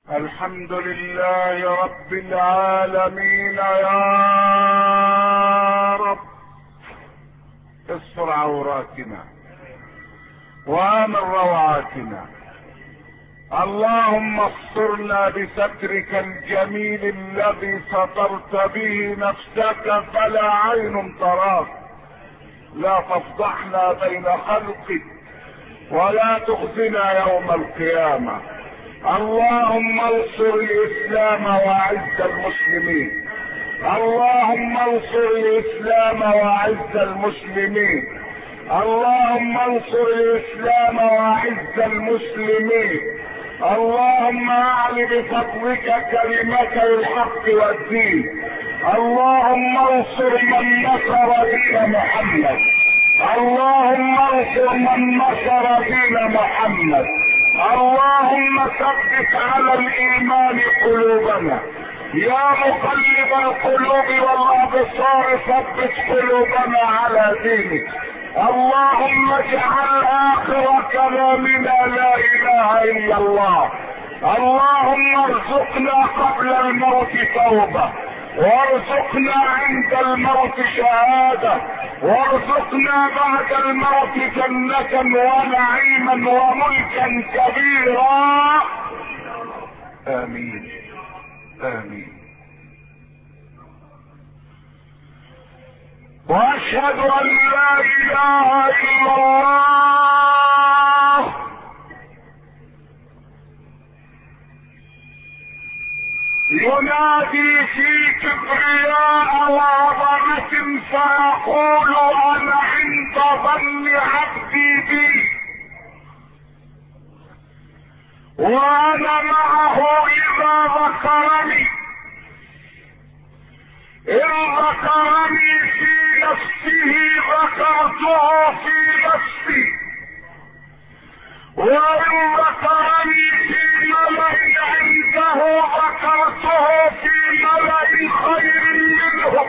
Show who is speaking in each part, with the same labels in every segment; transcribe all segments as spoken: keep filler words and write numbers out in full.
Speaker 1: الحمد لله رب العالمين. يا رب استر عوراتنا وامن روعاتنا. اللهم استرنا بسترك الجميل الذي سترت به نفسك فلا عين تراك. لا تفضحنا بين خلقك ولا تخزنا يوم القيامة. اللهم انصر الاسلام واعز المسلمين. اللهم انصر الاسلام واعز المسلمين. اللهم انصر الاسلام واعز المسلمين. اللهم اعل بفضلك كلمة الحق والدين. اللهم انصر من نصر دين محمد. اللهم انصر من نصر دين محمد. اللهم ثبت على الايمان قلوبنا. يا مقلب القلوب والابصار ثبت قلوبنا على دينك. اللهم اجعل اخر كلامنا لا اله الا الله. اللهم ارزقنا قبل الموت توبة، وارزقنا عند الموت شهادة، وارزقنا بعد الموت جنة ونعيما وملكا كبيرا. امين امين. واشهد ان لا اله الا الله ينادي في كبرياء وعظمة فيقول انا عند ظن عبدي بي وانا معه اذا ذكرني. ان ذكرني في نفسه ذكرته في نفسي، وان ذكرني في ملأ عنده ذكرته في ملأ خير منهم.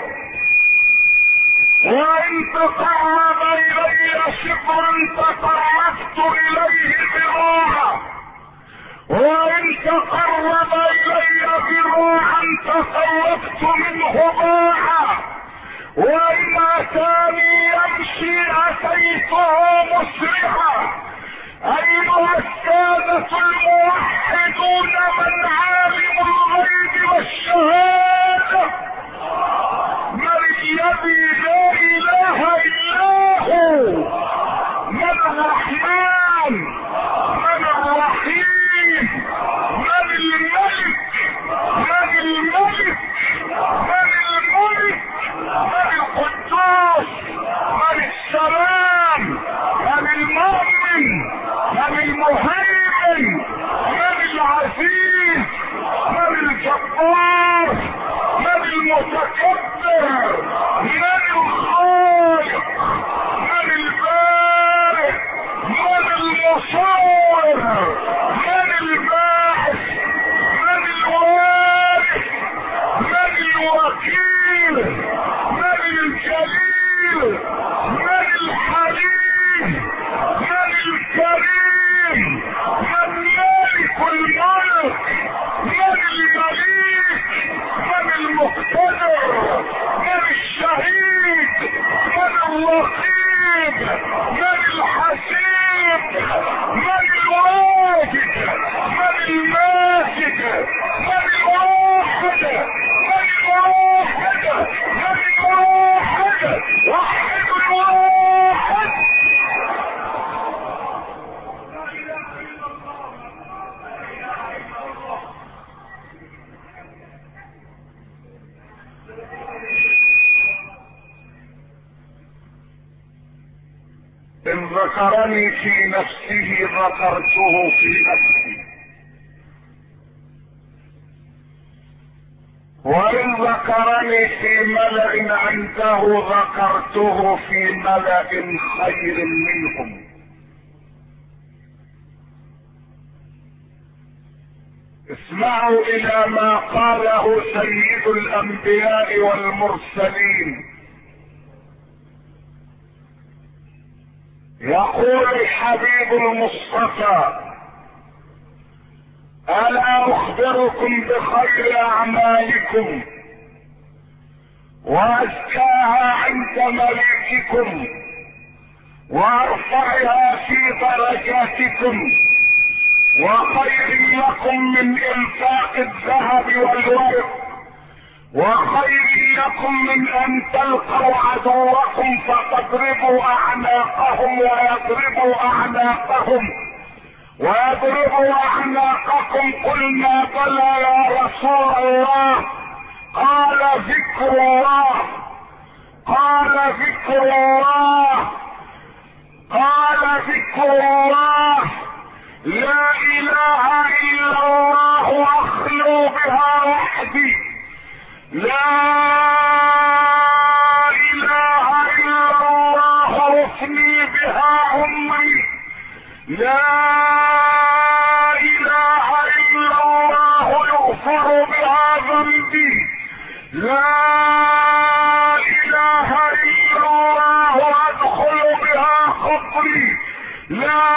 Speaker 1: وان تقرب الي شبرا تقربت اليه ذراعا، وان تقرب الي ذراعا تقربت منه باعا، وان اتاني يمشي اتيته مسرعا. ايها السادة الموحدون من عالم الغيب والشهادة، من الذي لا اله الا هو، من الرحمن، من الرحيم، من الملك، من الملك، من الملك، من القدوس، من السلام، من المؤمن، من المهيمن، من العزيز، من الجبار، من المتكبر، من الخالق، من البارئ، من المصور، من الباعث، من الوارث، من الوكيل، من الجليل، من الحليم، من الكريم، من مالك الملك، من المليك، من المقتدر، من الشهيد، من الرقيب، من الحسيب، من الواجد، من الماجد، من الواحد، من الواحد، من الواحد، واحد الواحد. ان ذكرني في نفسه ذكرته في نفسي، وان ذكرني في ملأ عنده ذكرته في ملأ خير منهم. اسمعوا الى ما قاله سيد الانبياء والمرسلين. يقول الحبيب المصطفى ألا أخبركم بخير أعمالكم وأزكاها عند مليككم وأرفعها في درجاتكم وخير لكم من إنفاق الذهب والورق وخير لكم من أن تلقوا عدوكم فتضربوا أعناقهم ويضربوا أعناقهم ويضربوا أعناقكم. قلنا بلى يا رسول الله. قال ذكر الله قال ذكر الله قال ذكر الله لا إله إلا الله أخلو بها وحدي لا إله إلا الله أفني بها عمري لا إله إلا الله يغفر بها ذنبي لا إله إلا الله أدخل بها قبري لا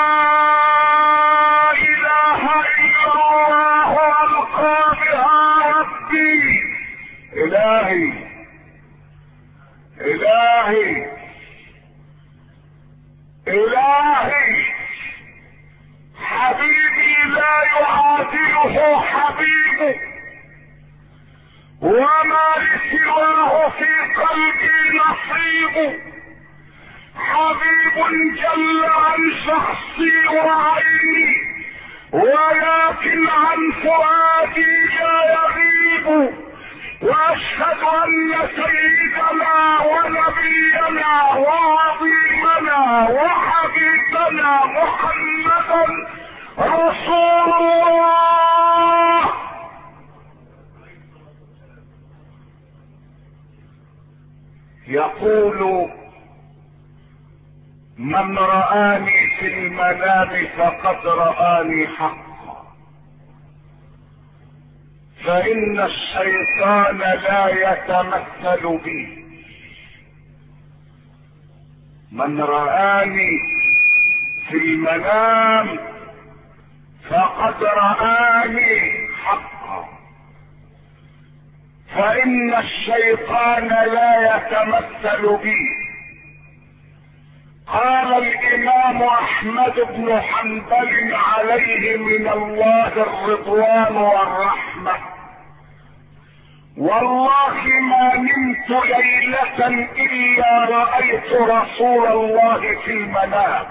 Speaker 1: إله إلا الله ألقى بها ربي. إلهي إلهي إلهي حبيبي لا يعادله حبيبه وما لسواه في قلبي نصيب. حبيب جل عن شخصي وعيني ولكن عن فؤادي لا يغيب. واشهد ان سيدنا ونبينا وعظيمنا وحبيبنا محمدا رسول الله. يقول من رآني في المنام فقد رآني حقا فإن الشيطان لا يتمثل بي. من رآني في المنام فقد رآني حقا فإن الشيطان لا يتمثل بي. قال الإمام أحمد بن حنبل عليه من الله الرضوان والرحمة: والله ما نمت ليلة إلا رأيت رسول الله في المنام،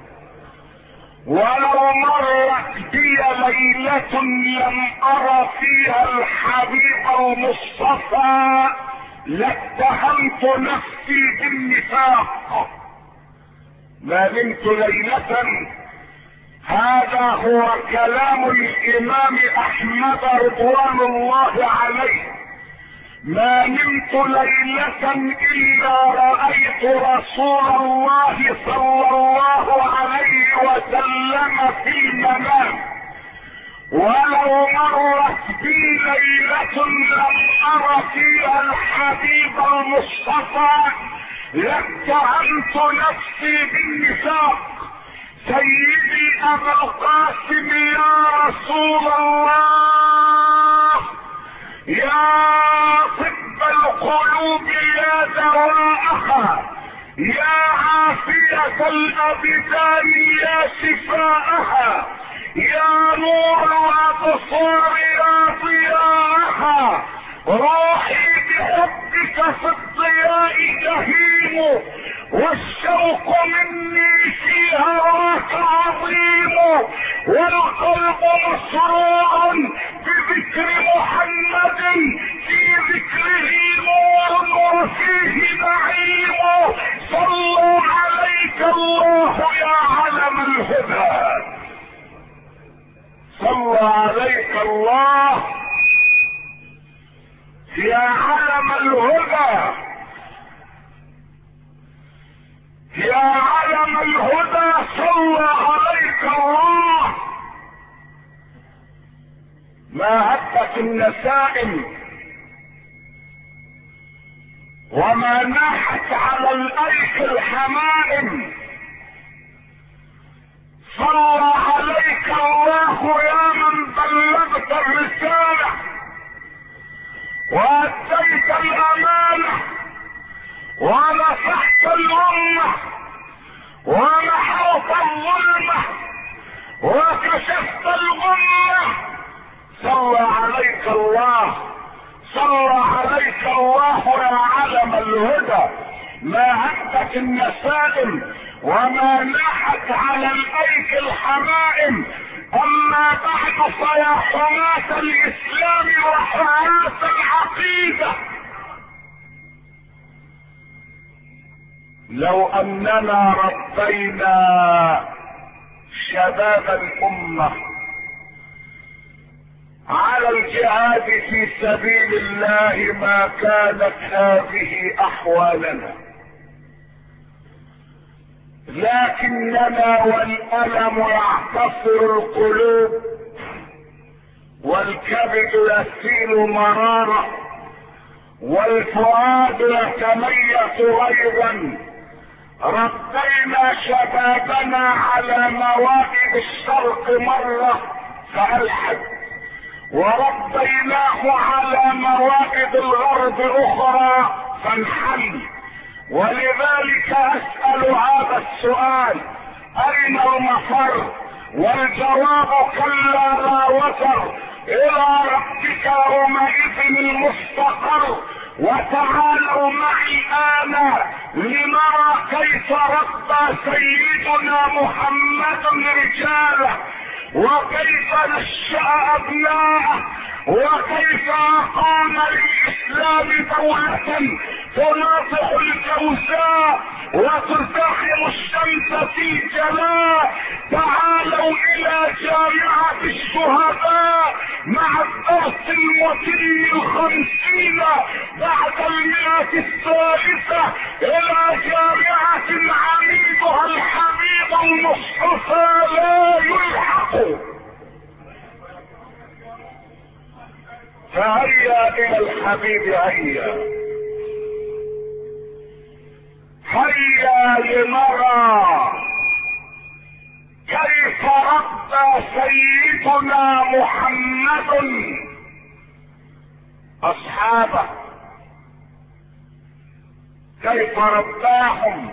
Speaker 1: ولو مرت بي ليلة لم أرى فيها الحبيب المصطفى لاتهمت نفسي بالنفاق. ما نمت ليلة، هذا هو كلام الإمام أحمد رضوان الله عليه. ما نمت ليلة إلا رأيت رسول الله صلى الله عليه وسلم في المنام، ولو مرت بي ليلة لم أر فيها الحبيب المصطفى لاتهمت نفسي بالنفاق. سيدي أبا القاسم يا رسول الله، يا طب القلوب يا دواءها، يا عافية الأبدان يا شفاءها، يا نور الأبصار يا ضياءها، روحي بحبك في الضياء جهيم، والشوق مني في هواك عظيم، والقلب مسرور بذكر محمد، في ذكره نور وفيه نعيم. صلوا عليك الله يا علم الهدى، صلى عليك الله يا علم الهدى، يا علم الهدى، صلى عليك الله. ما هبت النسائم وما ناحت على الأيك الحمائم، صلى عليك الله يا من بلغت الرسالة وأديت الأمانة ونصحت الأمة ومحوت الظلمة وكشفت الغمة. صلى عليك الله، صلى عليك الله يا علم الهدى. ما هبت النسائم وما ناحت على الايك الحمائم. اما بعد فيا حماة الاسلام وحماة العقيدة، لو اننا ربينا شباب الامة على الجهاد في سبيل الله ما كانت هذه احوالنا، لكننا والألم يعتصر القلوب والكبد يسيل مرارة والفؤاد يتميز غيظا. ربينا شبابنا على موائد الشرق مرة فألحد، وربيناه على موائد الغرب أخرى فانحل. ولذلك أسأل هذا السؤال: أين المفر؟ والجواب كلا لا وزر، إلى ربك يومئذ المستقر. وتعالوا معي الآن لنرى كيف ربى سيدنا محمد رجاله، وكيف نشأ أبناءه، وكيف أقام للإسلام دولة تناطح الجوزاء وتزدحم الشمس في جلاء. تعالوا إلى جامعة الشهداء مع الدرس المتم الخمسين بعد المئة الثالثة، إلى جامعة عميدها الحبيب المصطفى لا يلحق. فهيا الى الحبيب، هيا هيا لنرى كيف ربى سيدنا محمد اصحابه، كيف رباهم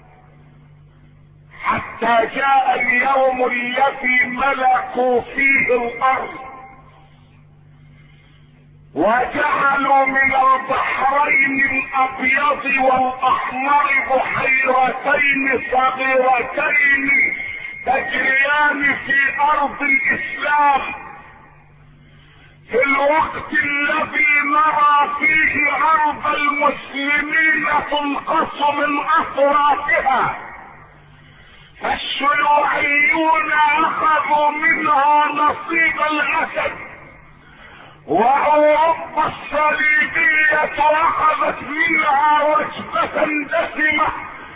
Speaker 1: حتى جاء اليوم الذي ملكوا فيه الارض وجعلوا من البحرين الابيض والاحمر بحيرتين صغيرتين تجريان في ارض الاسلام، في الوقت الذي نرى فيه ارض المسلمين تنقص من اطرافها. فالشيوعيون اخذوا منها نصيب الاسد، واوروبا الصليبية اخذت منها وجبة دسمة،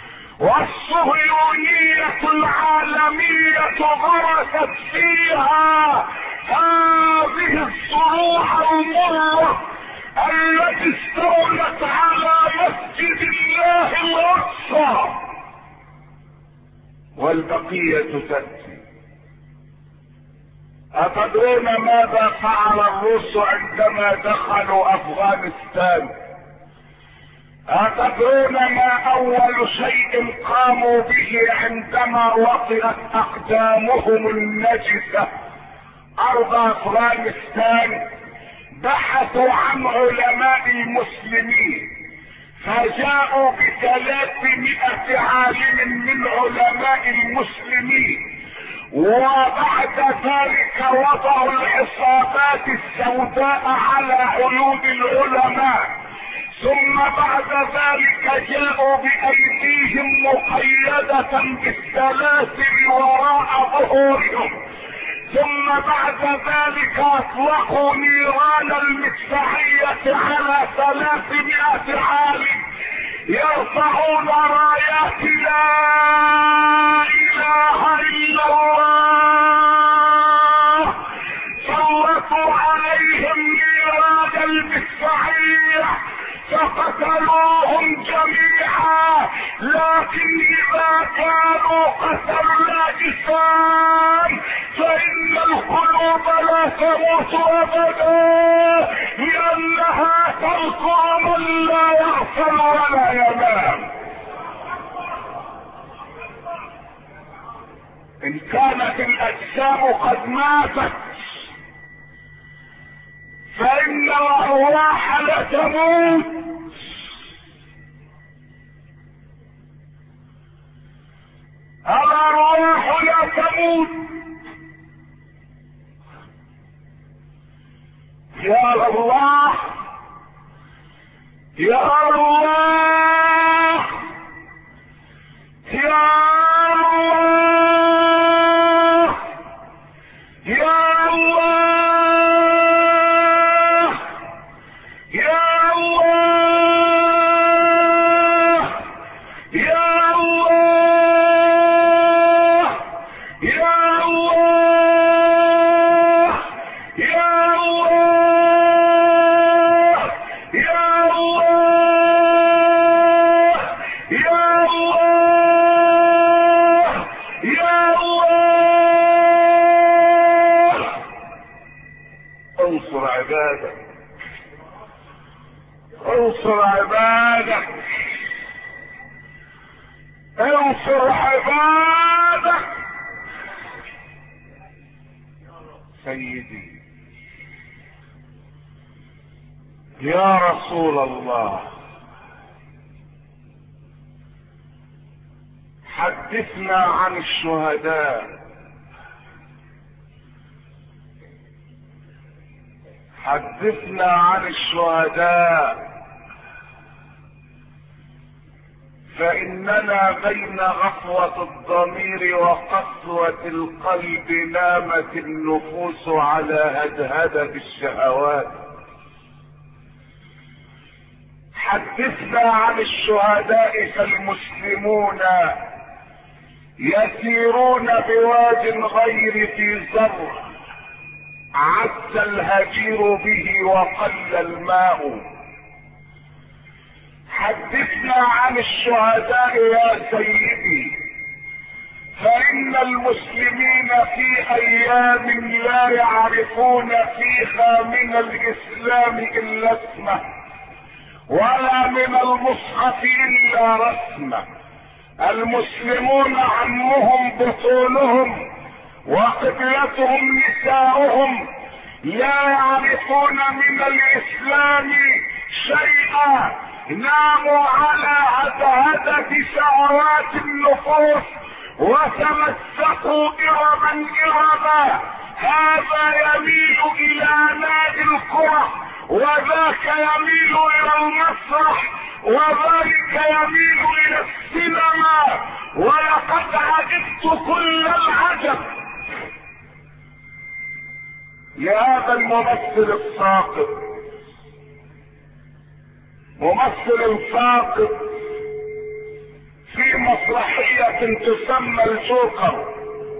Speaker 1: والصهيونية العالمية غرست فيها هذه الصروح المرة التي استولت على مسجد الله الاقصى، والبقية تأتي. أتدرون ماذا فعل الروس عندما دخلوا أفغانستان؟ أتدرون ما أول شيء قاموا به عندما وطئت أقدامهم النجسة أرض أفغانستان؟ بحثوا عن علماء المسلمين، فجاءوا بثلاثمائة عالم من علماء المسلمين، وبعد ذلك وضعوا العصابات السوداء على عيون العلماء، ثم بعد ذلك جاءوا بأيديهم مقيدة بالسلاسل وراء ظهورهم، ثم بعد ذلك اطلقوا نيران المدفعية على ثلاثمائة عالم يرفعون رايات لا اله الا الله. سلطوا عليهم نيران المدفعية فقتلوهم جميعا، لكن اذا كانوا قتلوا الاجسام فان القلوب لا تموت ابدا، لانها تذكر من لا يغفل ولا ينام. ان كانت الاجسام قد ماتت فان الارواح لتموت. الارواح لا تموت. يا الله يا الله يا انصر عبادك، انصر عبادك. سيدي يا رسول الله، حدثنا عن الشهداء، حدثنا عن الشهداء، فإننا بين غفوة الضمير وقسوة القلب نامت النفوس على هدهدة الشهوات. حدثنا عن الشهداء، فالمسلمون يسيرون بواد غير في زرع، عز الهجير به وقل الماء. حدثنا عن الشهداء يا سيدي، فإن المسلمين في أيام لا يعرفون فيها من الإسلام إلا اسمه، ولا من المصحف إلا رسمه. المسلمون عمهم بطونهم وقبلتهم نساؤهم، لا يعرفون من الإسلام شيئا، ناموا على هدهدة شهوات النفوس وتمسكوا إربا إربا. هذا يميل إلى نادي الكرة، وذاك يميل إلى المسرح، وذلك يميل إلى السينما. ولقد عجبت كل العجب لهذا الممثل الساقط، ممثل ساقط في مسرحية تسمى الجوكر.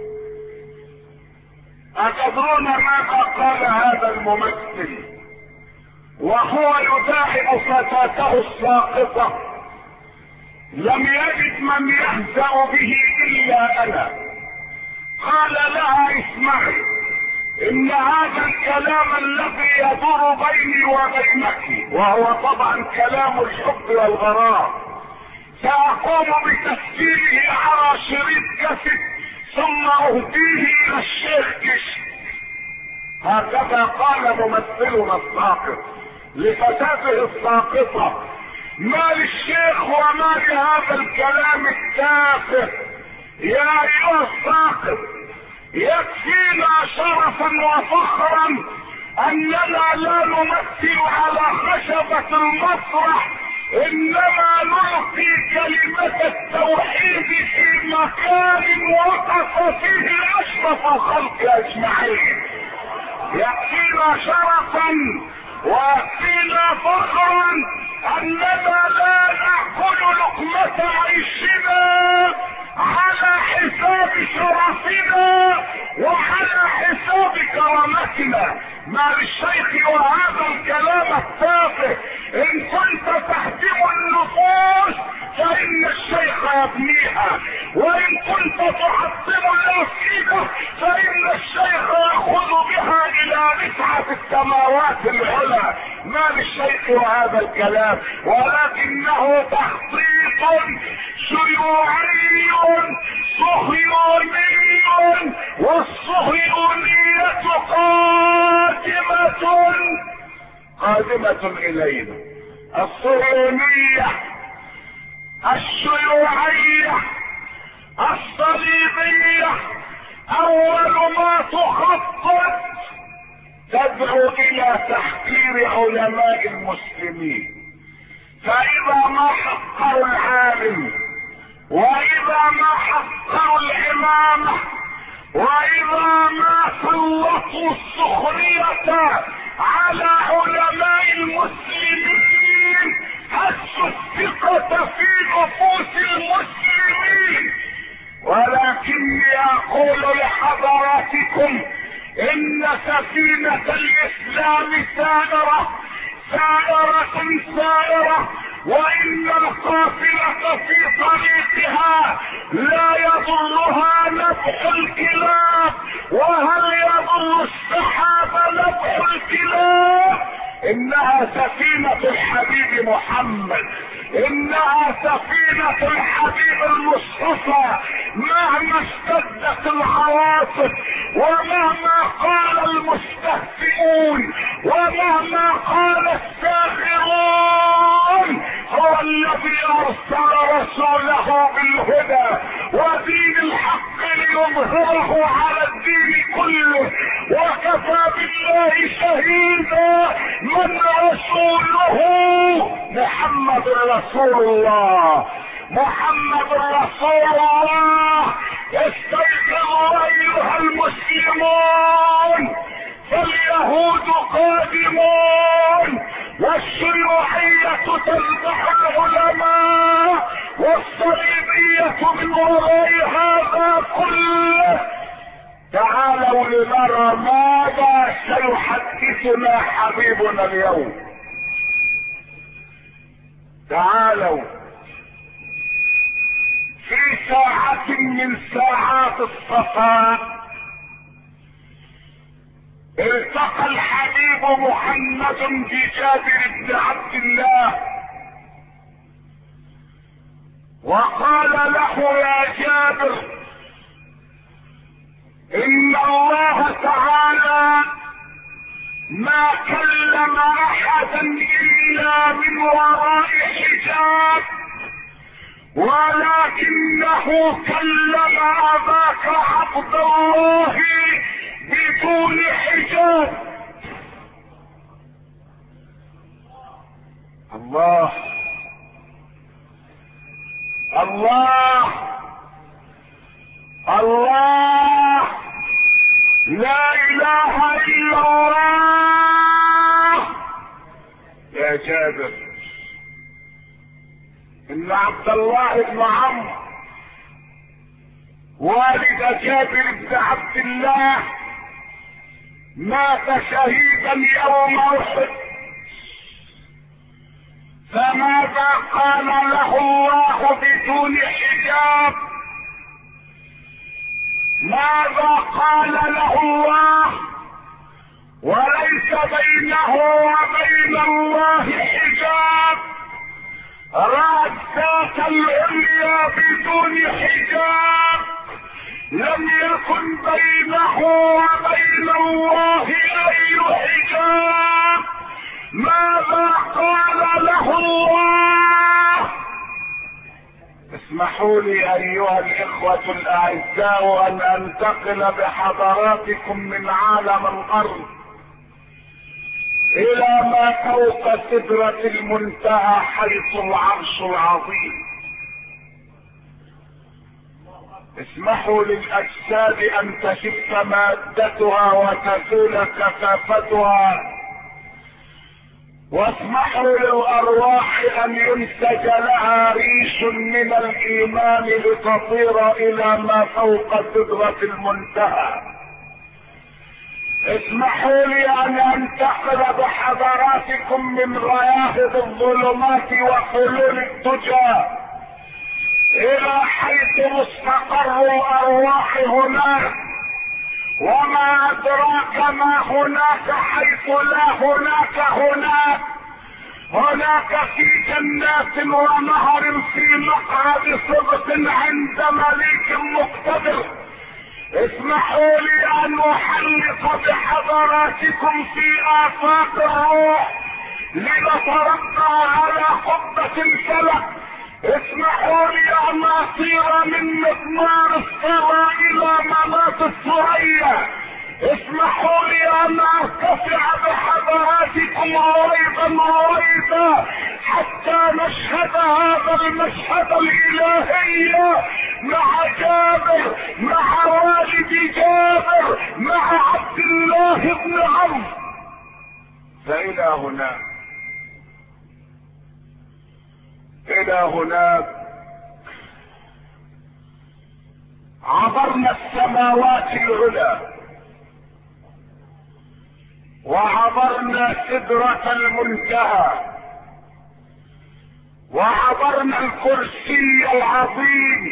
Speaker 1: أتدرون ماذا قال هذا الممثل وهو يداعب فتاته الساقطة؟ لم يجد من يهزأ به إلا أنا. قال لها اسمعي، إن هذا الكلام الذي يدور بيني وبينك، وهو طبعا كلام الحب والغرام، سأقوم بتسجيله على شريط كاسيت ثم أهديه إلى الشيخ كشك. هكذا قال ممثلنا الساقط لفتاته الساقطة. ما للشيخ وما لهذا الكلام التافه؟ يا أيها الساقط، يكفينا شرفا وفخرا أننا لا نمثل على خشبة المسرح، إنما نلقي كلمة التوحيد في مكان وقف فيه أشرف الخلق أجمعين. يكفينا شرفا ويكفينا فخرا أننا لا نأكل لقمة عيشنا على حساب شرفنا وعلى حساب كرامتنا. ما للشيخ وهذا الكلام التافه. ان كنت تهدم النفوس فان الشيخ يبنيها، وان كنت تعطل العقيده فان الشيخ ياخذ بها الى رفعه السماوات العلى. ما للشيخ وهذا الكلام، ولكنه تخطيط شيوعي صهيوني، والصهيونية قادمة قادمة الينا. الصهيونية الشيوعية الصليبية اول ما تخطط تدعو الى تحقير علماء المسلمين. فاذا ما حقروا العالم، واذا ما حقروا الامامة، واذا ما سلطوا السخرية على علماء المسلمين هزوا الثقة في نفوس المسلمين. ولكني اقول لحضراتكم ان سفينة الاسلام سائرة سائرة سائرة، وان القافلة في طريقها لا يضرها نبح الكلاب. وهل يضر السحاب نبح الكلاب؟ انها سفينة الحبيب محمد، انها سفينة الحبيب المصطفى. مهما اشتدت العواصف، ومهما قال المستهزئون، ومهما قال الساخرون، هو الذي ارسل رسوله بالهدى ودين الحق ليظهره على الدين كله. وكفى بالله شهيدا من رسوله محمد رسول الله. محمد رسول الله. استيقظوا ايها المسلمون، فاليهود قادمون، والشيوعية تذبح العلماء، والصليبية من وراء هذا كله. تعالوا لنرى ماذا سيحدثنا حبيبنا اليوم. تعالوا. في ساعة من ساعات الصفاء التقى الحبيب محمد بجابر بن عبد الله، وقال له يا جابر ان الله تعالى ما كلم احدا الا من وراء حجاب، ولكنه كلم اباك عبد الله بدون حجاب. الله الله الله، لا اله الا الله. يا جابر، ان عبد الله بن عمرو والد جابر بن عبد الله مات شهيدا يوم احد. فماذا قال له الله بدون حجاب؟ ماذا قال له الله وليس بينه وبين الله حجاب؟ رأى الذات العليا بدون حجاب، لم يكن بينه وبين الله اي حجاب. ماذا قال له الله؟ اسمحوا لي ايها الاخوة الاعزاء ان انتقل بحضراتكم من عالم الارض الى ما فوق سدرة المنتهى حيث العرش العظيم. اسمحوا للاجساد ان تشف مادتها وتزول كثافتها واسمحوا للارواح ان ينسج لها ريش من الايمان لتطير الى ما فوق سدرة المنتهى. اسمحوا لي ان انتقل بحضراتكم من غياهب الظلمات وحلول الدجى الى حيث مستقر الارواح هناك، وما ادراك ما هناك حيث لا هناك هناك. هناك في جنات ونهر في مقعد صدق عند مليك مقتدر. اسمحوا لي ان احلق بحضراتكم في افاق الروح لنترقى على قبة الفلك. اسمحوا لي ان اطير من مضمار الثرى الى مناط الثريا. اسمحوا لي ان ارتفع بحضراتكم رويضا رويضا حتى نشهد هذا المشهد الالهي مع جابر، مع والد جابر، مع عبد الله بن عمرو. فإلى هناك إلى هناك عبرنا السماوات العلى وعبرنا سدرة المنتهى وعبرنا الكرسي العظيم،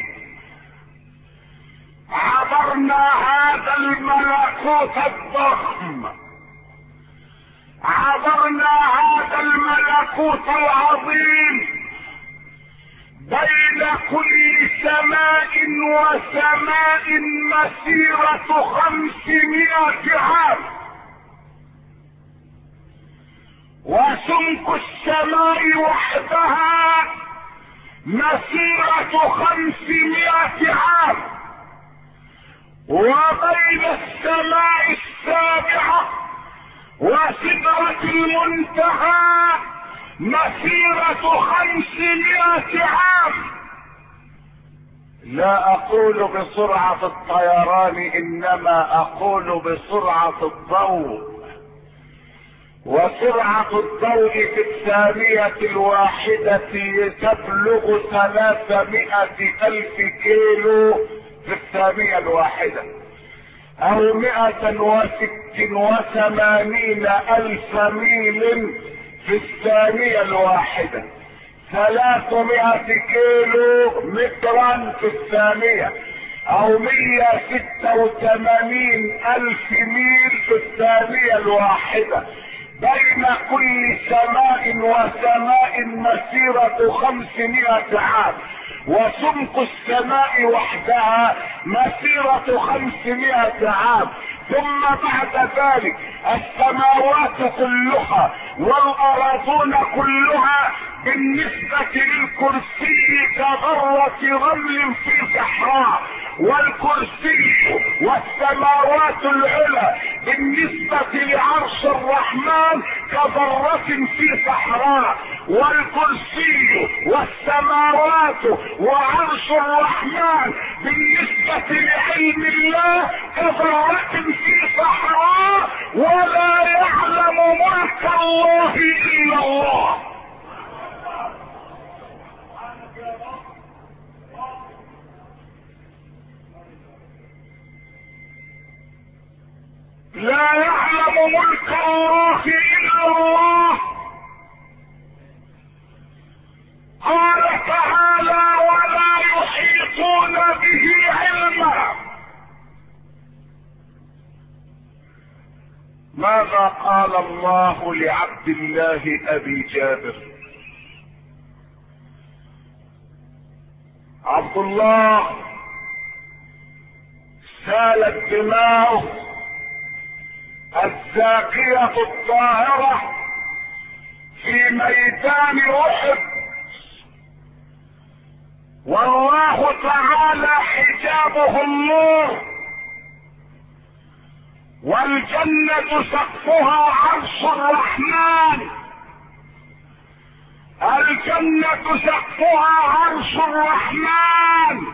Speaker 1: عبرنا هذا الملكوت الضخم، عبرنا هذا الملكوت العظيم. بين كل سماء وسماء مسيرة خمسمائة عام، وسمك السماء وحدها مسيرة خمسمائة عام، وبين السماء السابعة وسدرة المنتهى مسيرة خمسمائة عام. لا اقول بسرعة الطيران، انما اقول بسرعة الضوء. وسرعة الضوء في الثانية الواحدة تبلغ ثلاثمائة الف كيلو في الثانية الواحدة، او مئة وست وثمانين الف ميل في الثانية الواحدة، ثلاثمائة كيلو مترا في الثانية، او مئة وستة وثمانين الف ميل في الثانية الواحدة. بين كل سماء وسماء مسيرة خمسمائة عام، وسمك السماء وحدها مسيرة خمسمائة عام. ثم بعد ذلك السماوات كلها والأراضون كلها بالنسبة للكرسي كذرة رمل في صحراء، والكرسي والسماوات العلى بالنسبة لعرش الرحمن كذرة في صحراء، والكرسي والسماوات وعرش الرحمن بالنسبة لعلم الله كذرة في صحراء، ولا يعلم ملك الله إلا الله. لا يعلم ملك الله إلا الله. قال تعالى: ولا يحيطون به علما. ماذا قال الله لعبد الله أبي جابر؟ عبد الله سالت دماؤه الزاكية الطاهرة في ميدان أحد، والله تعالى حجابه النور، والجنة سقفها عرش الرحمن. الجنة سقفها عرش الرحمن.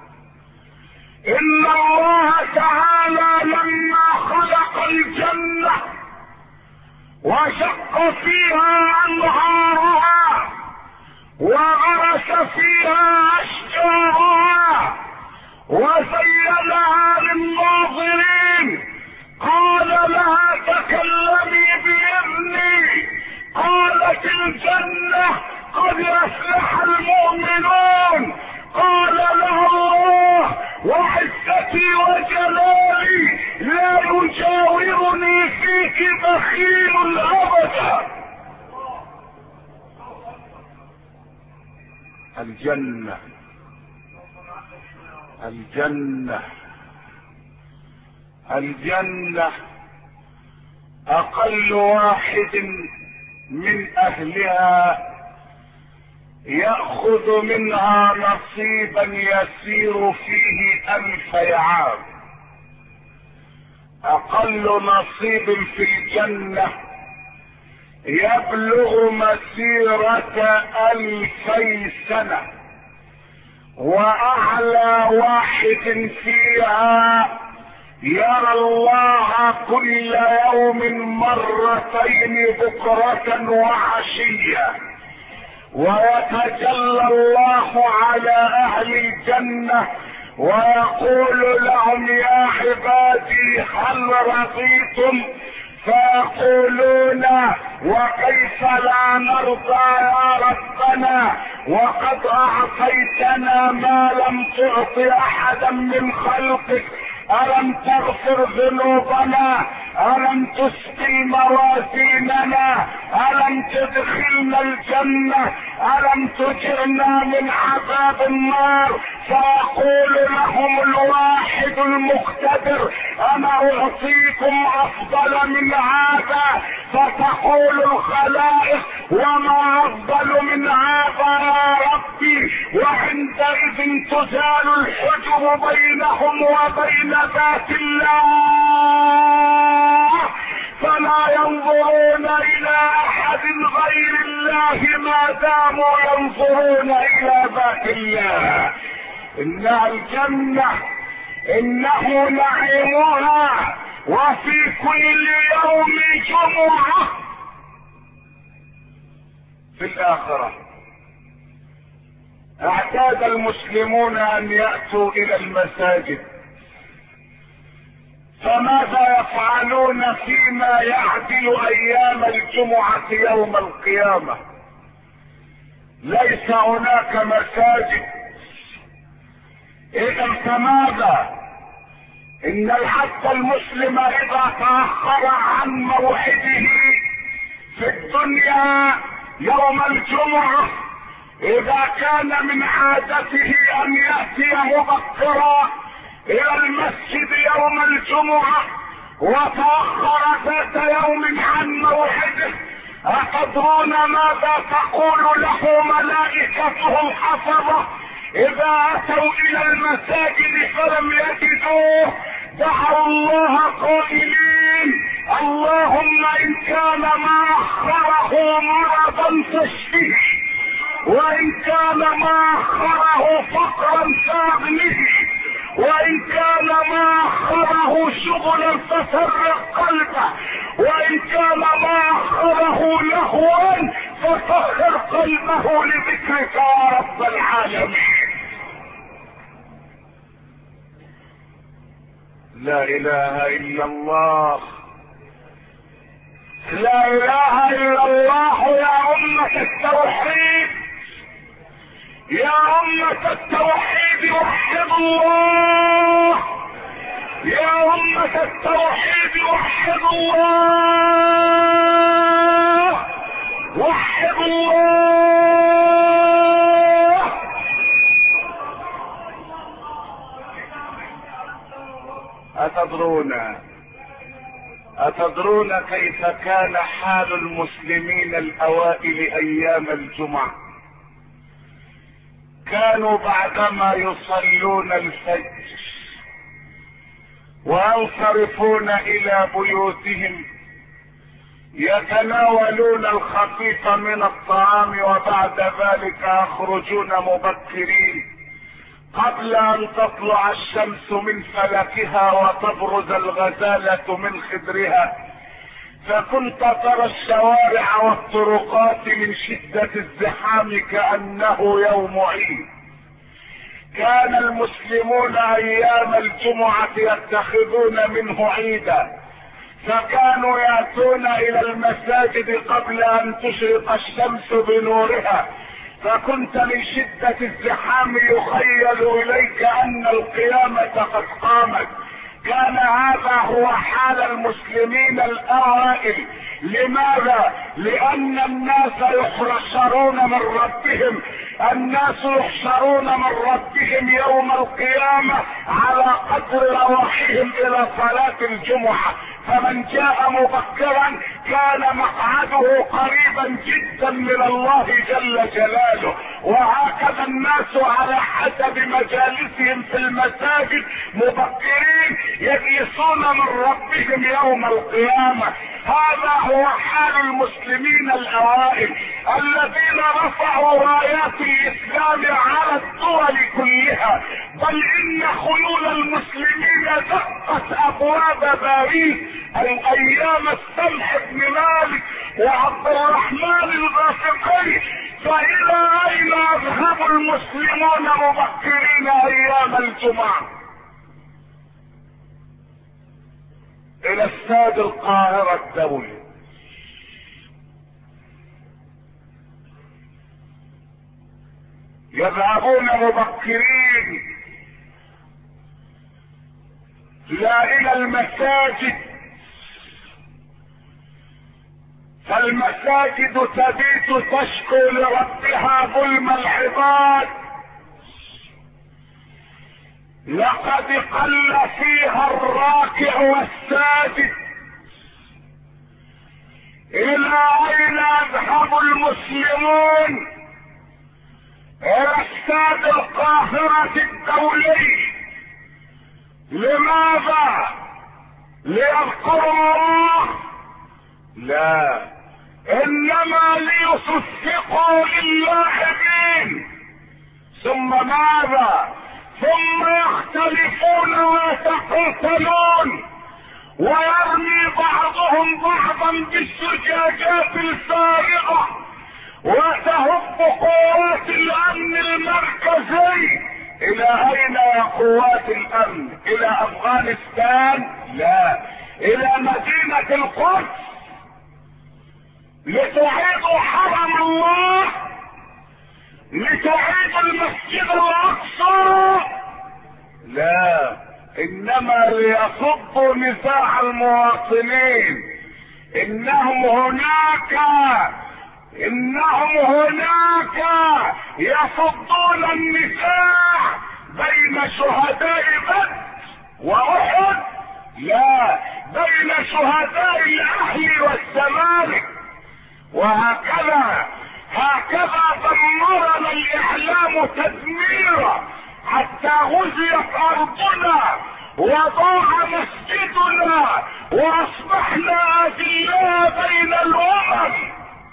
Speaker 1: إن الله تعالى لما خلق الجنة وشق فيها انهارها وغرس فيها اشجارها وزينها للناظرين. قال لها تكلمي باذني. قالت الجنة قد افلح المؤمنون. قال لها الله وعزتي وجلالي لا يجاورني فيك بخيل ابدا. الجنة الجنة الجنة اقل واحد من اهلها يأخذ منها نصيبا يسير فيه الف عام. اقل نصيب في الجنة يبلغ مسيرة الفي سنة، واعلى واحد فيها يرى الله كل يوم مرتين بكرة وعشية. ويتجلى الله على اهل الجنة ويقول لهم يا عبادي هل رضيتم؟ فيقولون وكيف لا نرضى يا ربنا وقد اعطيتنا ما لم تعط احدا من خلقك. ألم تغفر ذنوبنا؟ ألم تسقي موازيننا؟ ألم تدخلنا الجنة؟ ألم تجرنا من عذاب النار؟ فيقول لهم الواحد المقتدر أنا أعطيكم أفضل من هذا. فتقول الخلائق وما أفضل من هذا يا ربي؟ وعندئذ تزال الحجب بينهم وبين ذات الله فلا ينظرون الى احد غير الله ما داموا ينظرون الى ذات الله. انها الجنة انه نعيمها وفي كل يوم جمعة. في الاخرة اعتاد المسلمون ان يأتوا الى المساجد، فماذا يفعلون فيما يعدل ايام الجمعة يوم القيامة؟ ليس هناك مساجد. اذا فماذا؟ ان العبد المسلم اذا تأخر عن موعده في الدنيا يوم الجمعة، اذا كان من عادته ان يأتي مبكرا الى المسجد يوم الجمعة وتأخر ذات يوم عن موعده، أتدرون ماذا تقول له ملائكته الحفظة اذا اتوا الى المساجد فلم يجدوه؟ دعوا الله قائلين اللهم ان كان ما اخره مرضا فاشفه، وان كان ما اخره فقرا فاغنه، وان كان ما اخره شغلا ففرق قلبه، وان كان ما اخره لهوا فطهر قلبه لذكرك يا رب العالمين. لا اله الا الله، لا اله الا الله يا امة التوحيد، يا أمة التوحيد وحد الله، يا أمة التوحيد وحد الله، وحد الله. أتدرون أتدرون كيف كان حال المسلمين الأوائل أيام الجمعة؟ كانوا بعدما يصلون الفجر وينصرفون الى بيوتهم يتناولون الخفيف من الطعام، وبعد ذلك يخرجون مبكرين قبل ان تطلع الشمس من فلكها وتبرز الغزالة من خدرها، فكنت ترى الشوارع والطرقات من شدة الزحام كأنه يوم عيد. كان المسلمون ايام الجمعة يتخذون منه عيدا، فكانوا يأتون الى المساجد قبل ان تشرق الشمس بنورها، فكنت من شدة الزحام يخيل اليك ان القيامة قد قامت. كان هذا هو حال المسلمين الاوائل. لماذا؟ لان الناس يحشرون من ربهم، الناس يحشرون من ربهم يوم القيامة على قدر رواحهم الى صلاة الجمعة، فمن جاء مبكرا كان مقعده قريبا جدا من الله جل جلاله. وهكذا الناس على حسب مجالسهم في المساجد مبكرين يجلسون من ربهم يوم القيامة. هذا هو حال المسلمين الاوائل الذين رفعوا رايات الاسلام على الدول كلها، بل ان خيول المسلمين دقت ابواب باريس الايام السمح بن مالك وعبد الرحمن الغافقي. فالى اين يذهب المسلمون مبكرين ايام الجمعة؟ الى استاد القاهرة الدولي. يذهبون مبكرين لا الى المساجد، فالمساجد تبيت تشكو لربها ظلم العباد، لقد قل فيها الراكع والساجد. الى اين يذهب المسلمون؟ الى استاد القاهرة الدولي. لماذا؟ ليذكروا الله؟ لا، انما ليصفقوا للاعبين. ثم ماذا؟ ثم يختلفون ويتقاتلون، ويرمي بعضهم بعضا بالزجاجات الفارغة، وتهب قوات الامن المركزي. الى اين يا قوات الامن؟ الى افغانستان؟ لا، الى مدينة القدس لتعيدوا حرم الله، لتعيدوا المسجد الاقصى؟ لا، انما ليصدوا نزاع المواطنين. انهم هناك انهم هناك يصدون النزاع بين شهداء بدر واحد، لا، بين شهداء الاهل والزمالك. وهكذا هكذا دمرنا الاعلام تدميرا حتى غزيت ارضنا وضاع مسجدنا واصبحنا اذلاء بين الامم،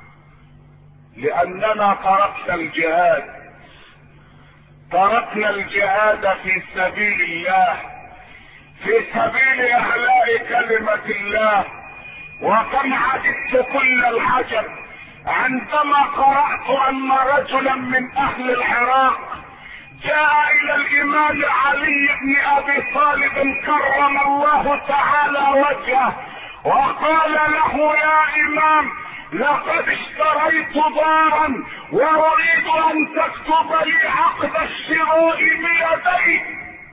Speaker 1: لاننا تركنا الجهاد. تركنا الجهاد في سبيل الله، في سبيل اعلاء كلمة الله. وكم عجبت كل العجب عندما قرأت ان رجلا من اهل العراق جاء الى الامام علي بن ابي طالب كرم الله تعالى وجهه وقال له: يا امام، لقد اشتريت دارا واريد ان تكتب لي عقد الشراء بيديك.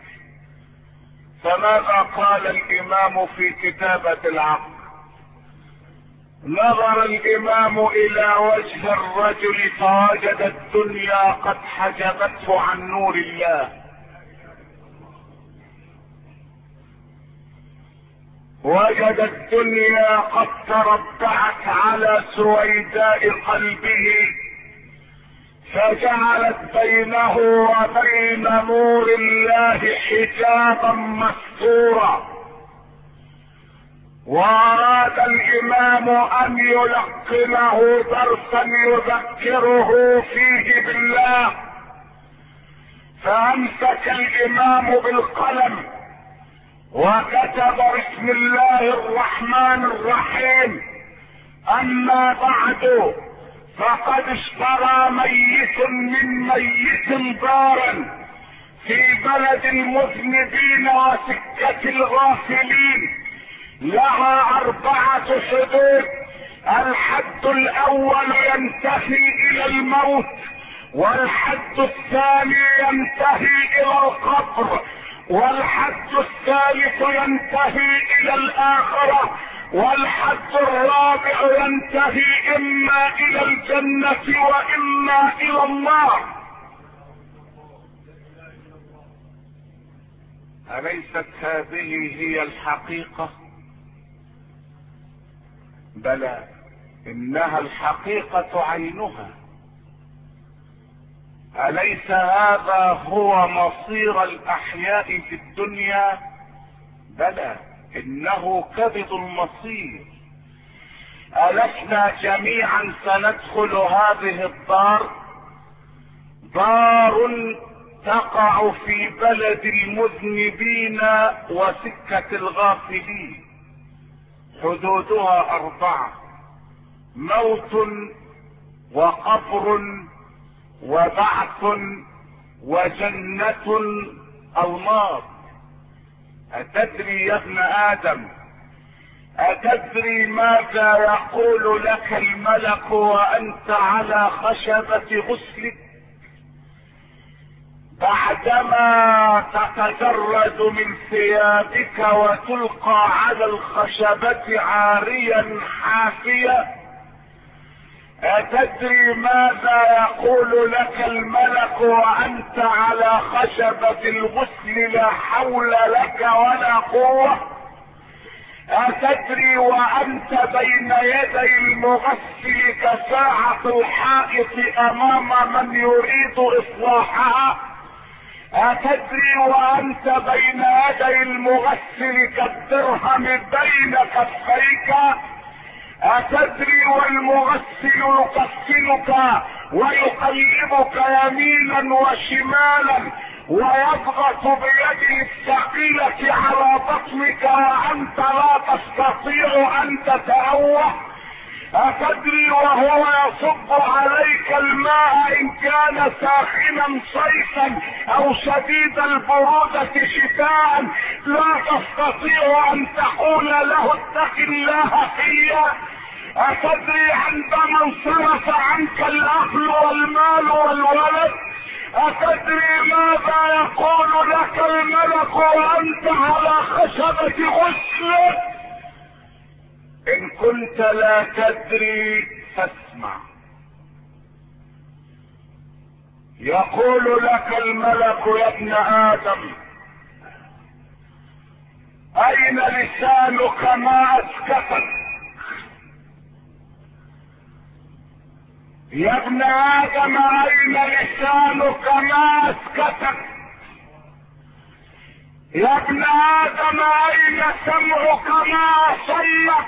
Speaker 1: فماذا قال الامام في كتابة العقد؟ نظر الامام الى وجه الرجل فوجد الدنيا قد حجبته عن نور الله، وجد الدنيا قد تربعت على سويداء قلبه، فجعلت بينه وبين نور الله حجابا مستورا. واراد الامام ان يلقنه درسا يذكره فيه بالله، فامسك الامام بالقلم وكتب: بسم الله الرحمن الرحيم، اما بعد فقد اشترى ميت من ميت دارا في بلد المذنبين وسكة الغافلين، لها اربعة حدود. الحد الاول ينتهي الى الموت، والحد الثاني ينتهي الى القبر، والحد الثالث ينتهي الى الاخرة، والحد الرابع ينتهي اما الى الجنة واما الى النار. أليست هذه هي الحقيقة؟ بلى، إنها الحقيقة عينها. أليس هذا هو مصير الأحياء في الدنيا؟ بلى، إنه كبد المصير. ألسنا جميعا سندخل هذه الدار؟ دار تقع في بلد المذنبين وسكة الغافلين، حدودها أربعة: موت وقبر وبعث وجنة أو نار. أتدري يا ابن آدم، أتدري ماذا يقول لك الملك وأنت على خشبة غسلك بعدما تتجرد من ثيابك وتلقى على الخشبة عاريا حافيا؟ أتدري ماذا يقول لك الملك وأنت على خشبة الغسل لا حول لك ولا قوة؟ أتدري وأنت بين يدي المغسل كساعة الحائط أمام من يريد إصلاحها؟ أتدري وأنت بين يدي المغسل كالدرهم بين كفيك؟ أتدري والمغسل يغسلك ويقلبك يمينا وشمالا ويضغط بيده الثقيلة على بطنك وأنت لا تستطيع أن تتأوه؟ أتدري وهو يصب عليك الماء إن كان ساخنا صيفا أو شديد البرودة شتاء لا تستطيع أن تقول له اتق الله فيا؟ أتدري عندما انصرف عنك الأهل والمال والولد أتدري ماذا يقول لك الملك وأنت على خشبة غسلك؟ إن كنت لا تدري فاسمع. يقول لك الملك يا ابن آدم: أين لسانك ما أسكتك؟ يا ابن آدم أين لسانك ما أسكتك؟ يا ابن آدم أين سمعك ما أصمك؟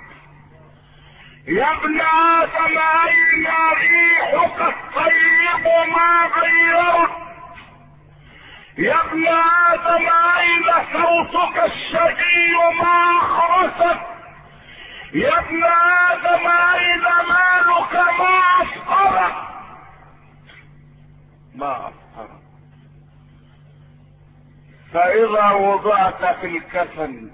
Speaker 1: يا ابن آدم أين ريحك الطيب ما غيرت؟ يا ابن آدم أين صوتك الشجي ما أخرسك؟ يا ابن آدم أين مالك ما أفقرك؟ ما أفقرك. فإذا وضعت في الكفن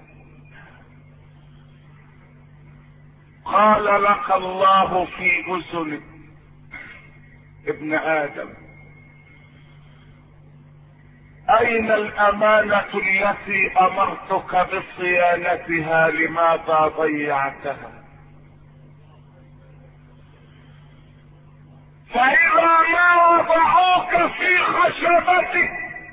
Speaker 1: قال لك الله في أذنك: ابن آدم أين الأمانة التي أمرتك بصيانتها؟ لماذا ضيعتها؟ فإذا ما وضعوك في خشبتك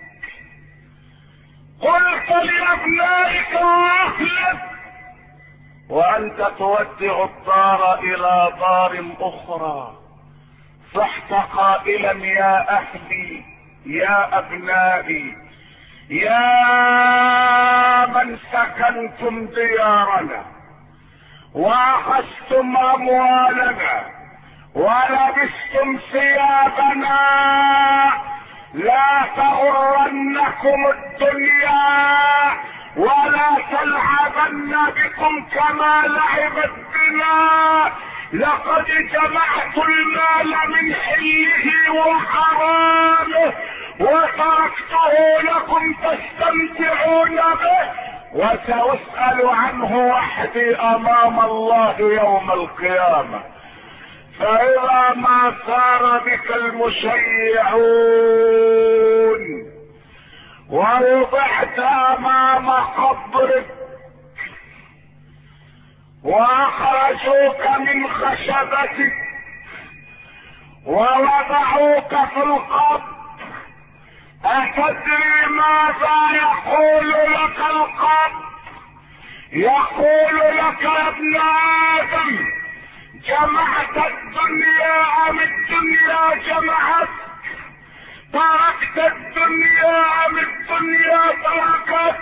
Speaker 1: قلت لأبنائك وأهلك وأنت تودع الدار إلى دار أخرى، صحت قائلا: يا أهلي، يا أبنائي، يا من سكنتم ديارنا وأخذتم أموالنا ولبستم ثيابنا، لا تغرنكم الدنيا ولا تلعبن بكم كما لعبت بنا، لقد جمعت المال من حله وحرامه وتركته لكم تستمتعون به، وسأسأل عنه وحدي امام الله يوم القيامة. فإذا ما صار بك المشيعون ووضعت امام قبرك واخرجوك من خشبتك ووضعوك في القبر، اتدري ماذا يقول لك القبر؟ يقول لك يا ابن ادم جمعت الدنيا ام الدنيا جمعت؟ تركت الدنيا ام الدنيا تركت؟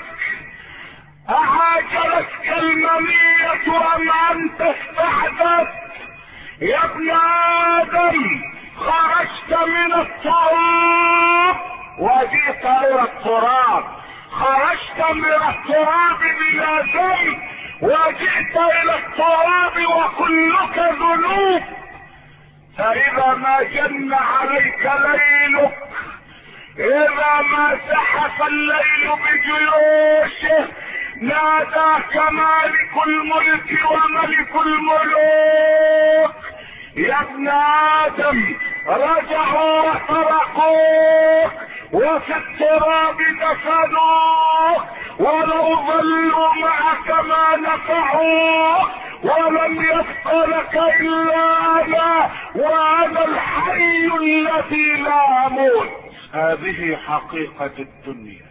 Speaker 1: اعاجلتك المنية ام انت استحدثت؟ يا ابن ادم خرجت من التراب وجئت الى التراب، خرجت من التراب بلا ذنب وجئت الى التراب وكلك ذنوب. فاذا ما جن عليك ليلك، اذا ما زحف الليل بجيوشه، ناداك مالك الملك وملك الملوك: يا ابن ادم رجعوا وتركوك وفي التراب دفنوك، ولو ظلوا معك ما نفعوك، ولم يبق لك الا انا، وانا الحي الذي لا اموت. هذه حقيقة الدنيا.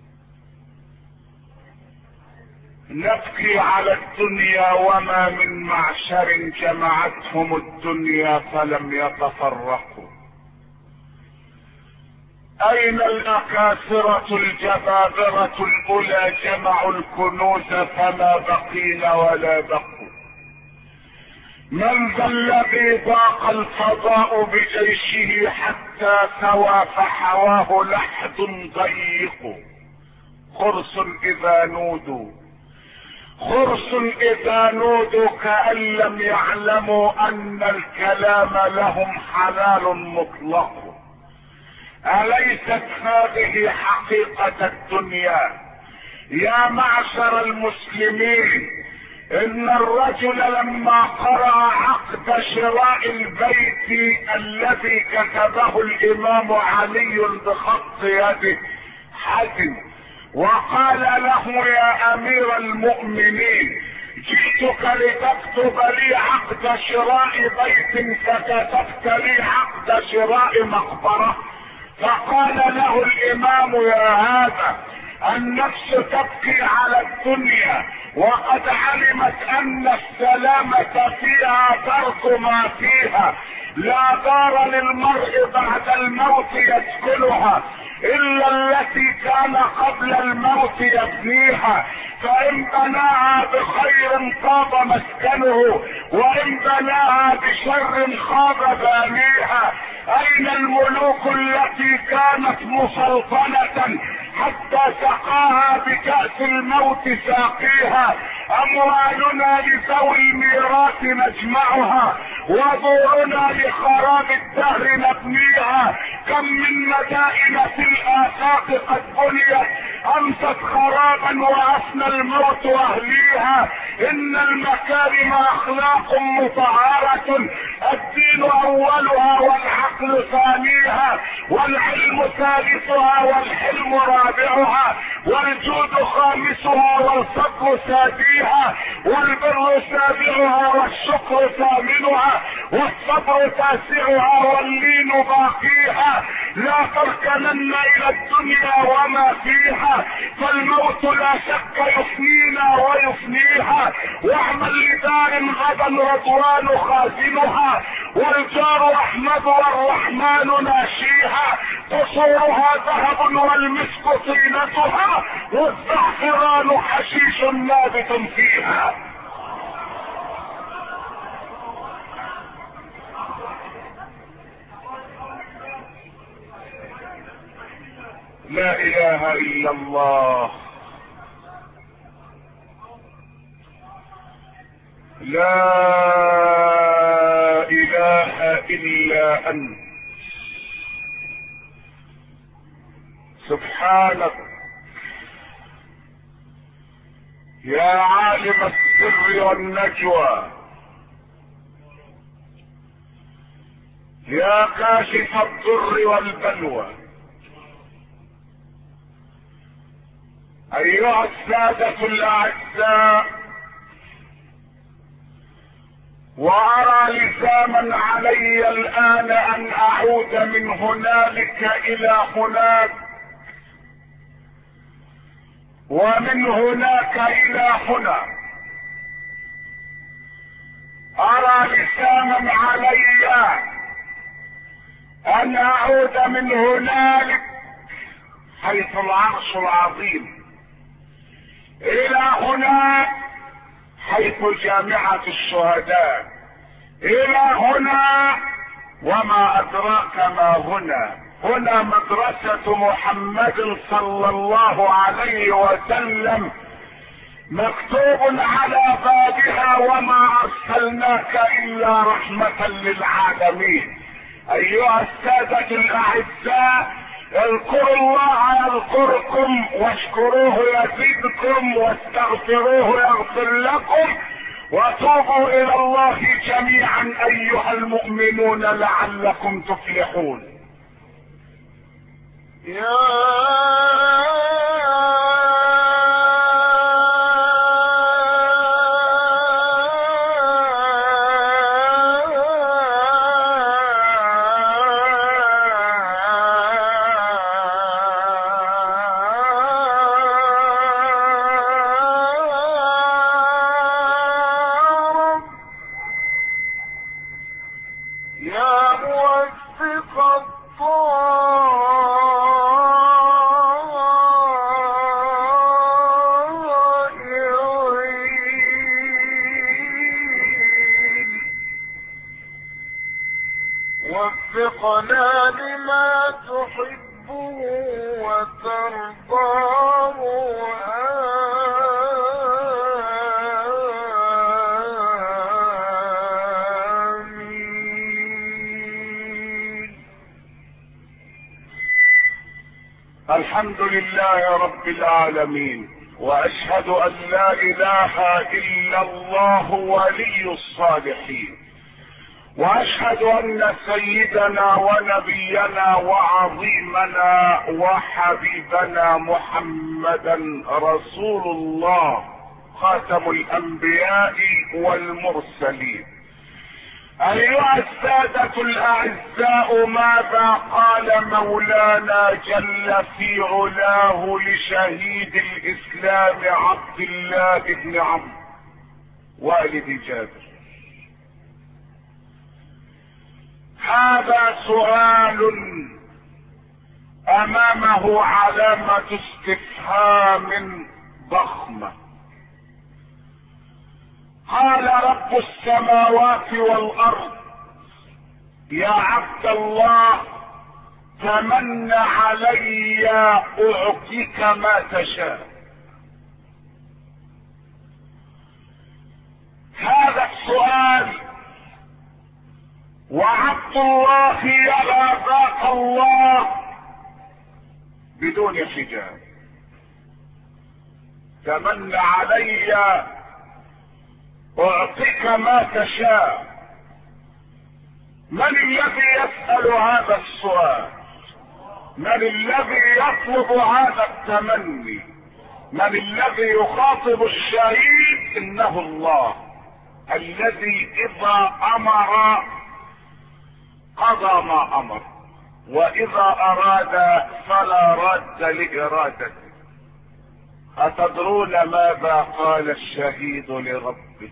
Speaker 1: نبكي على الدنيا وما من معشر جمعتهم الدنيا فلم يتفرقوا. اين الاكاسرة الجبابرة الاولى جمعوا الكنوز فما بقين ولا بقوا؟ من ذا الذي ضاق الفضاء بجيشه حتى ثوى فحواه لحد ضيق؟ خرس اذا نودوا خرس اذا نودوا كأن لم يعلموا ان الكلام لهم حلال مطلق. اليست هذه حقيقة الدنيا؟ يا معشر المسلمين، ان الرجل لما قرأ عقد شراء البيت الذي كتبه الامام علي بخط يده حزن، وقال له: يا امير المؤمنين، جئتك لتكتب لي عقد شراء بيت فكتبت لي عقد شراء مقبرة. فقال له الامام: يا هذا، النفس تبكي على الدنيا وقد علمت ان السلامة فيها ترك ما فيها، لا دار للمرء بعد الموت يسكنها الا التي كان قبل الموت يبنيها، فان بناها بخير طاب مسكنه وان بناها بشر خاب بانيها. اين الملوك التي كانت مسلطنة حتى سقاها بكأس الموت ساقيها؟ اموالنا لذوي الميراث نجمعها ودورنا لخراب الدهر نبنيها. كم من مدائن في الآفاق قد بنيت امست خرابا وافنى الموت اهليها. ان المكارم اخلاق مطهرة، الدين اولها والعقل ثانيها، والعلم ثالثها والحلم رابعها، والجود خامسها والصبر ساديها، والبر سابعها والشكر ثامنها، والصبر تاسعها واللين باقيها. لا تركنن الى الدنيا وما فيها، فالموت لا شك يفنينا ويفنيها. واعمل لدار غدا رضوان خازنها، والجار احمد والرحمن ناشيها. قصورها ذهب والمسك طينتها، والزعفران حشيش نابت فيها. لا اله الا الله. لا اله الا انت سبحانك يا عالم السر والنجوى، يا كاشف الضر والبلوى. ايها السادة الاعزاء، وارى لزاما علي الان ان اعود من هنالك الى هناك، ومن هناك الى هنا. ارى لزاما علي ان اعود من هنالك حيث العرش العظيم الى هناك حيث جامعة الشهداء، الى هنا وما ادراك ما هنا. هنا مدرسة محمد صلى الله عليه وسلم، مكتوب على بابها وما ارسلناك الا رحمة للعالمين. ايها السادة الاعزاء، اذكروا الله يذكركم، واشكروه يزدكم، واستغفروه يغفر لكم، وتوبوا الى الله جميعا ايها المؤمنون لعلكم تفلحون. يا وفقنا لما تحبه وترضاه، آمين. الحمد لله رب العالمين، واشهد ان لا اله الا الله ولي الصالحين، واشهد ان سيدنا ونبينا وعظيمنا وحبيبنا محمدا رسول الله خاتم الانبياء والمرسلين. ايها السادة الاعزاء، ماذا قال مولانا جل في علاه لشهيد الاسلام عبد الله بن عمرو والد جابر؟ هذا سؤال امامه علامة استفهام ضخمة. قال رب السماوات والارض: يا عبد الله، تمن علي اعطيك ما تشاء. هذا السؤال وعبد الله يرى ذاك الله بدون حجاب. تمن علي اعطيك ما تشاء. من الذي يسأل هذا السؤال؟ من الذي يطلب هذا التمني؟ من الذي يخاطب الشهيد؟ انه الله الذي اذا امر قضى ما امر، واذا اراد فلا راد لارادته. اتدرون ماذا قال الشهيد لربه؟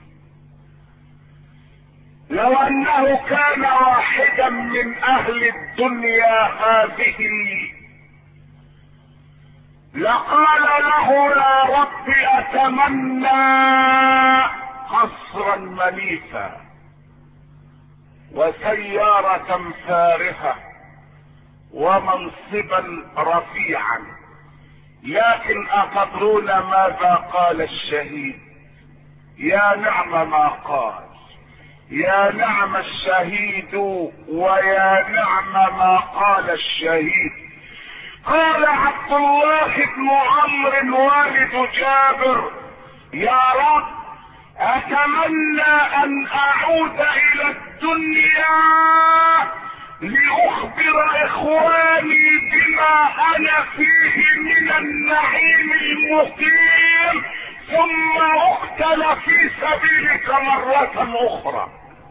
Speaker 1: لو انه كان واحدا من اهل الدنيا هذه لقال له: يا رب اتمنى قصرا منيفا وسيارة فارهة ومنصبا رفيعا. لكن أتدرون ماذا قال الشهيد؟ يا نعم ما قال، يا نعم الشهيد ويا نعم ما قال الشهيد. قال عبد الله بن عمرو والد جابر: يا رب اتمنى ان اعود الى الدنيا لاخبر اخواني بما انا فيه من النعيم المقيم ثم اقتل في سبيلك مرة اخرى.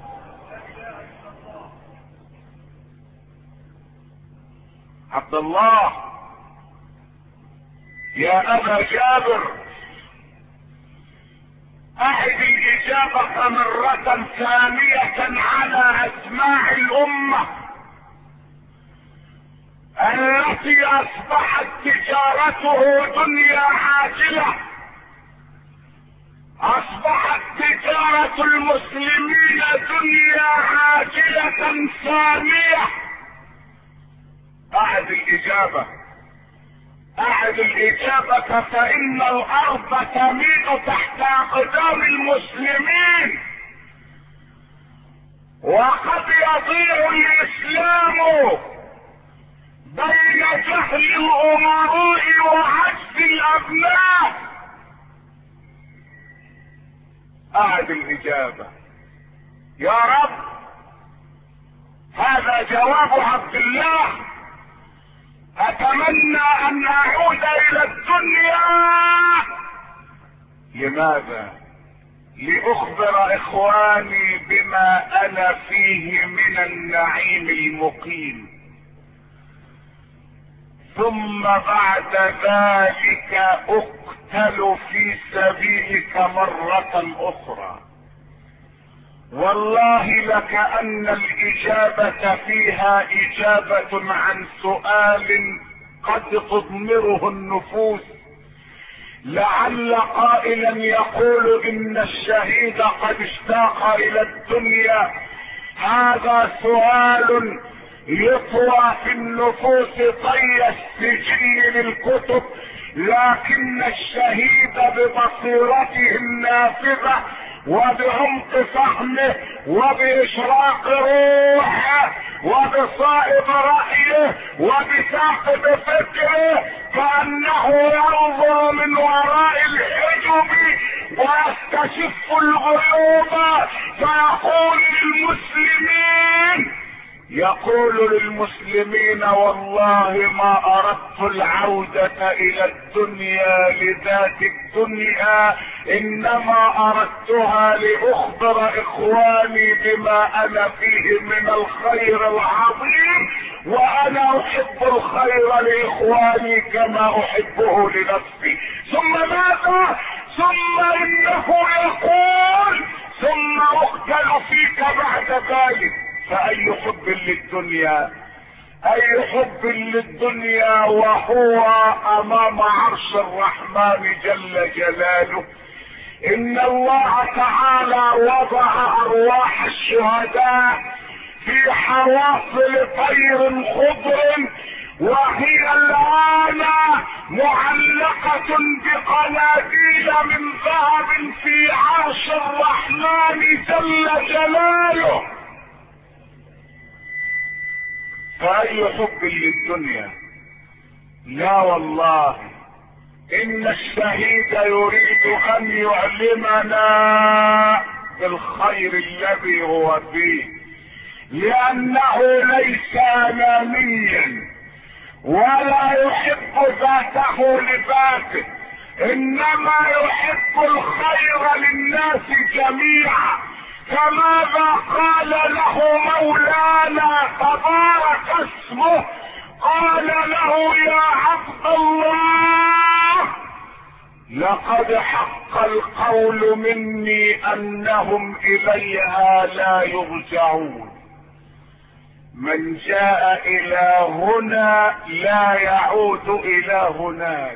Speaker 1: عبد الله يا ابا جابر، اعد الاجابة مرة ثانية على اسماع الامة التي اصبحت تجارته دنيا عاجلة، اصبحت تجارة المسلمين دنيا عاجلة ثانية. اعد الاجابة، اعد الاجابة، فان الارض تميل تحت اقدام المسلمين وقد يضيع الاسلام بين جهل الامراء وعجز الابناء. اعد الاجابة يا رب. هذا جواب عبد الله: اتمنى ان اعود الى الدنيا. لماذا؟ لاخبر اخواني بما انا فيه من النعيم المقيم، ثم بعد ذلك اقتل في سبيلك مرة اخرى. والله لكأن الإجابة فيها إجابة عن سؤال قد تضمره النفوس. لعل قائلا يقول إن الشهيد قد اشتاق إلى الدنيا. هذا سؤال يطوى في النفوس طي السجل للكتب، لكن الشهيد ببصيرته النافذة وبعمق فهمه وبإشراق روحه وبصائب رأيه وبثاقب فكره كأنه ينظر من وراء الحجب ويستشف الغيوب، فيقول للمسلمين يقول للمسلمين: والله ما اردت العودة الى الدنيا لذات الدنيا، انما اردتها لاخبر اخواني بما انا فيه من الخير العظيم، وانا احب الخير لاخواني كما احبه لنفسي. ثم ماذا؟ ثم انه يقول: ثم اقتل فيك بعد ذلك. فأي حب للدنيا، أي حب للدنيا وهو أمام عرش الرحمن جل جلاله. إن الله تعالى وضع أرواح الشهداء في حواصل طير خضر، وهي الآن معلقة بقناديل من ذهب في عرش الرحمن جل جلاله. فأي حب للدنيا؟ لا والله، إن الشهيد يريد أن يعلمنا بالخير الذي هو فيه، لأنه ليس أنانيا ولا يحب ذاته لذاته، إنما يحب الخير للناس جميعا. فماذا قال له مولانا تبارك اسمه؟ قال له: يا عبد الله، لقد حق القول مني انهم اليها لا يرجعون. من جاء الى هنا لا يعود الى هناك.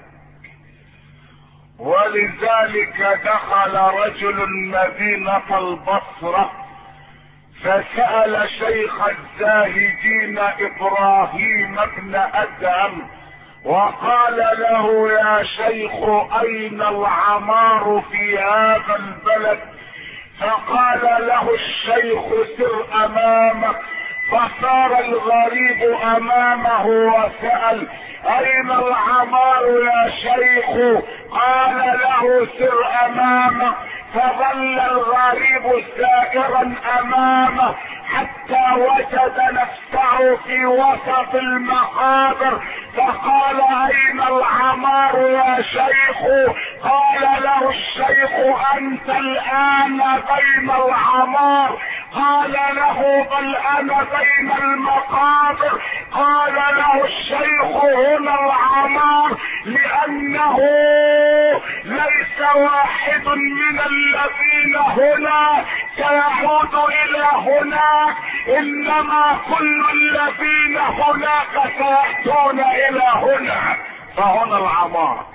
Speaker 1: ولذلك دخل رجل مدينة البصرة فسأل شيخ الزاهدين ابراهيم بن ادهم وقال له يا شيخ اين العمار في هذا البلد؟ فقال له الشيخ سر امامك. فصار الغريب امامه وسأل اين العمار يا شيخ؟ قال له سر امامك. فظل الغريب سائرا امامه حتى وجد نفسه في وسط المقابر، فقال اين العمار يا شيخ؟ قال له الشيخ انت الان بين العمار. قال له بل انا بين المقابر. قال له الشيخ هنا العمار لانه ليس واحد من الذين هنا سيعود الى هناك، انما كل الذين هناك سيأتون الى هنا. فهنا العمار،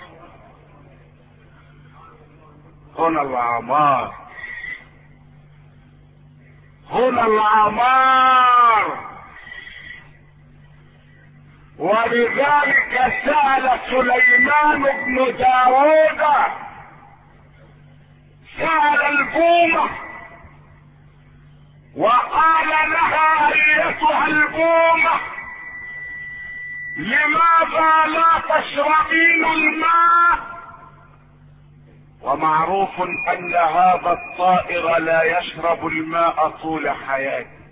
Speaker 1: هنا العمار، هنا العمار. ولذلك سأل سليمان بن داود، سأل البومة وقال لها ايتها البومة لماذا لا تشربين الماء؟ ومعروف ان هذا الطائر لا يشرب الماء طول حياته.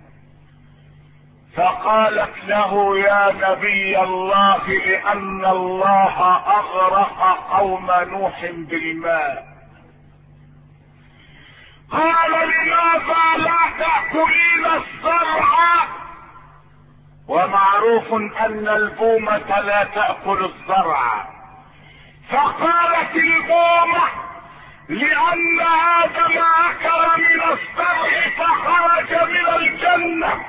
Speaker 1: فقالت له يا نبي الله لان الله اغرق قوم نوح بالماء. قال لماذا لا تأكلين الزرع؟ ومعروف ان البومة لا تأكل الزرع. فقالت البومة لان ادم اكل من الزرع فخرج من الجنة.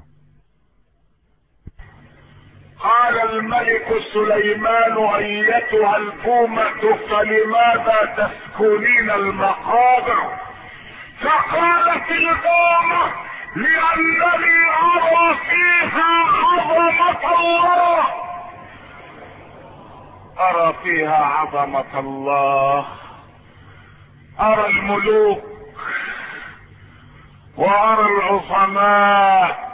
Speaker 1: قال الملك سليمان ايتها البومة فلماذا تسكنين المقابر؟ فقالت البومة لانني ارى فيها عظمة الله، ارى فيها عظمة الله، ارى الملوك وارى العظماء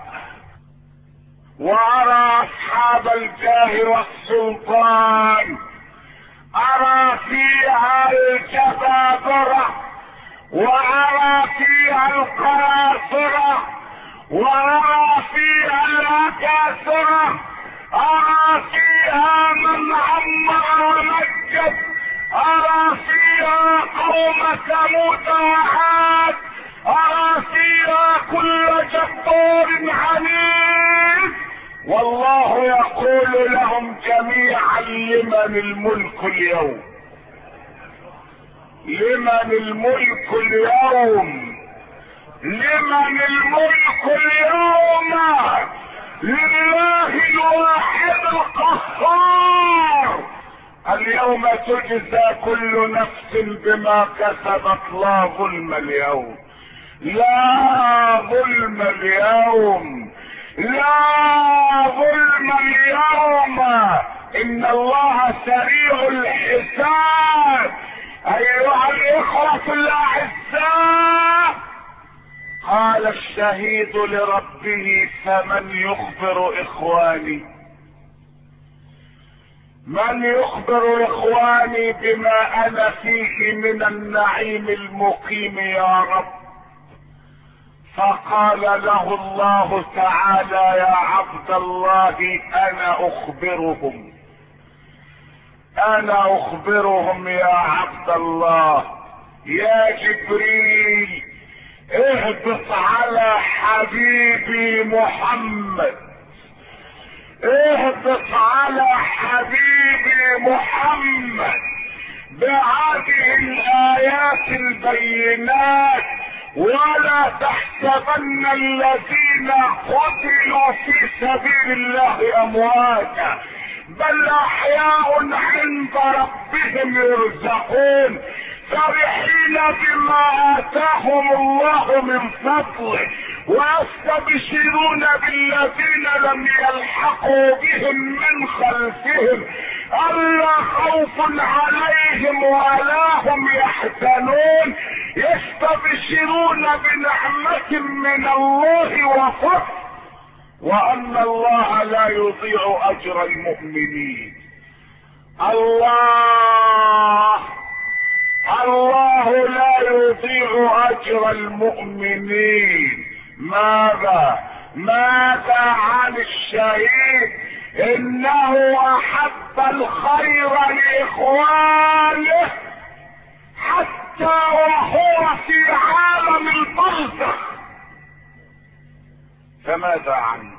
Speaker 1: وارى اصحاب الجاه والسلطان، ارى فيها الجبابرة وارى فيها القراصرة وارى فيها الاكاسرة، ارى فيها من عمر ومجد، ارى فيها قوم ثمود وعاد، ارى فيها كل جبار عنيد. والله يقول لهم جميعا لمن الملك اليوم؟ لمن الملك اليوم؟ لمن الملك اليوم؟ لله الواحد القهار. اليوم تجزى كل نفس بما كسبت، لا ظلم اليوم، لا ظلم اليوم، لا ظلم اليوم. ان الله سريع الحساب. ايها الاخوة الاعزاء، قال الشهيد لربه فمن يخبر اخواني؟ من يخبر اخواني بما انا فيه من النعيم المقيم يا رب؟ فقال له الله تعالى يا عبد الله انا اخبرهم، انا اخبرهم يا عبد الله. يا جبريل اهبط على حبيبي محمد، اهبط على حبيبي محمد بهذه الايات البينات، ولا تحسبن الذين قتلوا في سبيل الله امواتا بل احياء عند ربهم يرزقون فرحين بما اتاهم الله من فضله ويستبشرون بالذين لم يلحقوا بهم من خلفهم ألا خوف عليهم ولا هم يحزنون يستبشرون بنعمة من الله وفضل وأن الله لا يضيع أجر المؤمنين. الله الله لا يضيع أجر المؤمنين. ماذا ماذا عن الشهيد؟ إنه أحب الخير لإخوانه حتى وهو في عالم البرزخ. فماذا عنا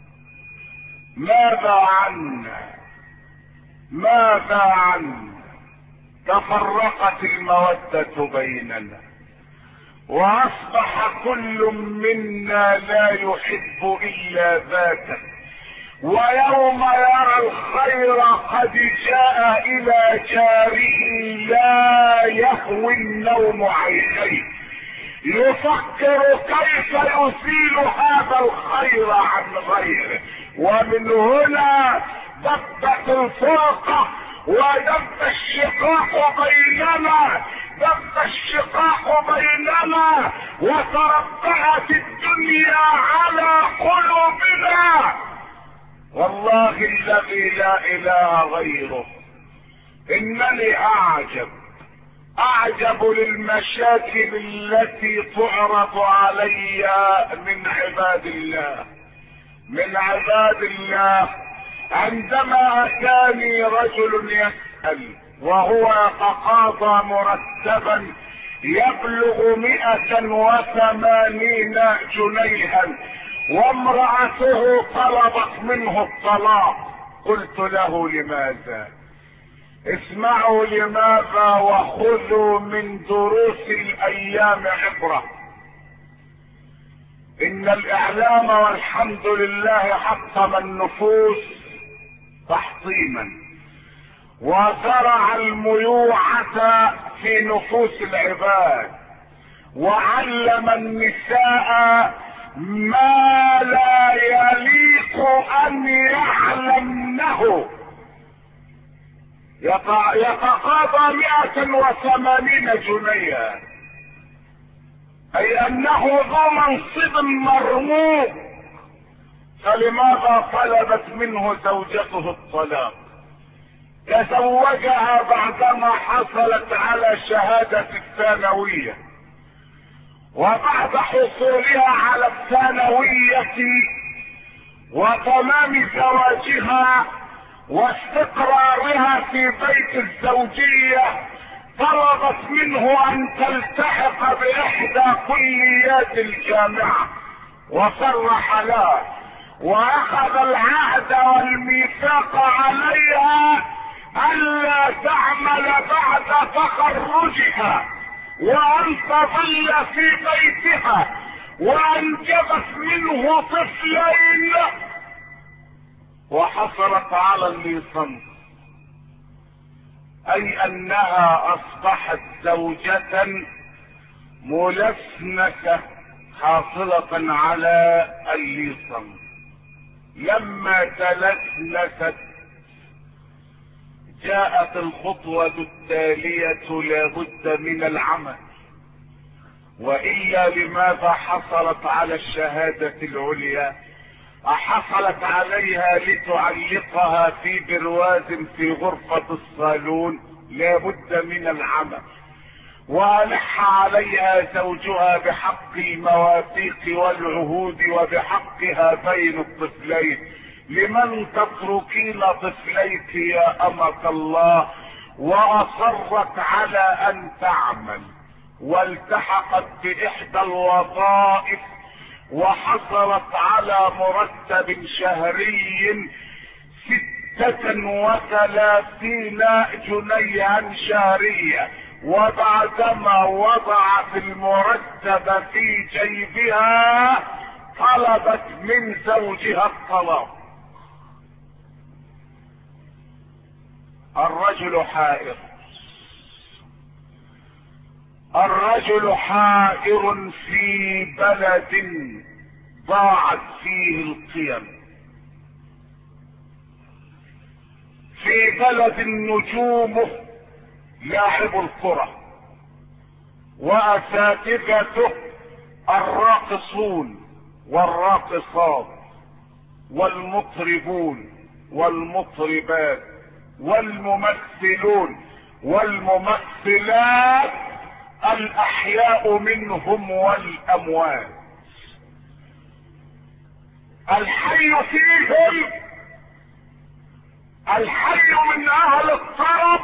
Speaker 1: ماذا عنا ماذا عنا؟ تفرقت المودة بيننا واصبح كل منا لا يحب الا ذاته، ويوم يرى الخير قد جاء الى جاره لا يهوي النوم عينيه يفكر كيف يزيل هذا الخير عن غيره. ومن هنا دبت الفرقة ودب الشقاق بيننا دب الشقاق بيننا وتربعت الدنيا على قلوبنا. والله الذي لا اله غيره انني اعجب اعجب للمشاكل التي تعرض علي من عباد الله من عباد الله عندما اتاني رجل يسأل وهو يتقاضى مرتبا يبلغ مئة وثمانين جنيها وامرأته طلبت منه الطلاق. قلت له لماذا؟ اسمعوا لماذا وخذوا من دروس الايام عبرة. ان الاعلام والحمد لله حطم النفوس تحطيما وزرع الميوعة في نفوس العباد وعلم النساء ما لا يليق ان يعلمنه. يتقاضى مئة وثمانين جنيها اي انه ذو منصب مرموق، فلماذا طلبت منه زوجته الطلاق؟ تزوجها بعدما حصلت على شهادة الثانوية، وبعد حصولها على الثانوية وتمام زواجها واستقرارها في بيت الزوجية طلبت منه ان تلتحق باحدى كليات الجامعة وصرح لها واخذ العهد والميثاق عليها الا تعمل بعد تخرجها وان تظل في بيتها، وانجبت منه طفلين وحصلت على الليسانس، اي انها اصبحت زوجة ملسنة حاصلة على الليسانس. لما تلسنست جاءت الخطوة التالية لابد من العمل، وإلا لماذا حصلت على الشهادة العليا؟ حصلت عليها لتعلقها في برواز في غرفة الصالون، لابد من العمل. والح عليها زوجها بحق المواثيق والعهود وبحقها بين الطفلين. لمن تتركين طفليك يا أمة الله؟ وأصرت على أن تعمل والتحقت بإحدى الوظائف وحصلت على مرتب شهري ستة وثلاثين جنيها شهريا، وبعدما وضعت المرتب في جيبها طلبت من زوجها الطلاق. الرجل حائر الرجل حائر في بلد ضاعت فيه القيم. في بلد نجومه لاعب الكرة واساتذته الراقصون والراقصات والمطربون والمطربات والممثلون والممثلات الاحياء منهم والاموات. الحي فيهم، الحي من اهل الطرب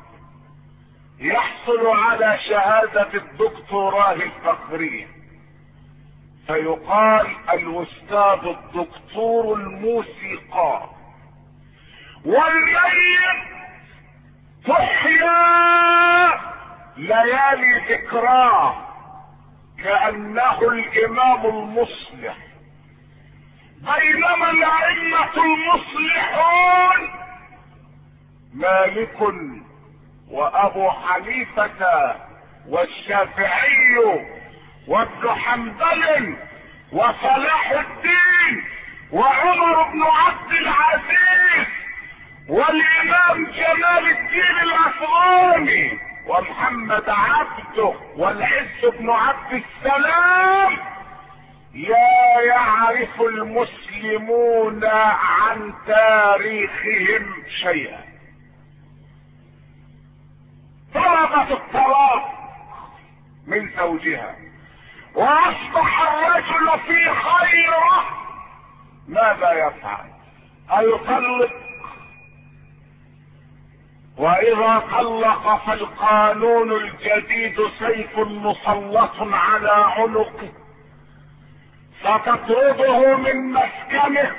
Speaker 1: يحصل على شهادة الدكتوراه الفخرية فيقال الاستاذ الدكتور الموسيقار. والميت تحيا ليالي ذكراه كأنه الامام المصلح، بينما الائمة المصلحون مالك وابو حنيفة والشافعي وابن حنبل وصلاح الدين وعمر بن عبد العزيز والامام جمال الدين الافغاني ومحمد عبده والعز بن عبد السلام لا يعرف المسلمون عن تاريخهم شيئا. طلبت الطلاق من زوجها واصبح الرجل في خيره، ماذا يفعل؟ أيطلق؟ واذا طلق فالقانون الجديد سيف مسلط على عنقه، ستطرده من مسكنه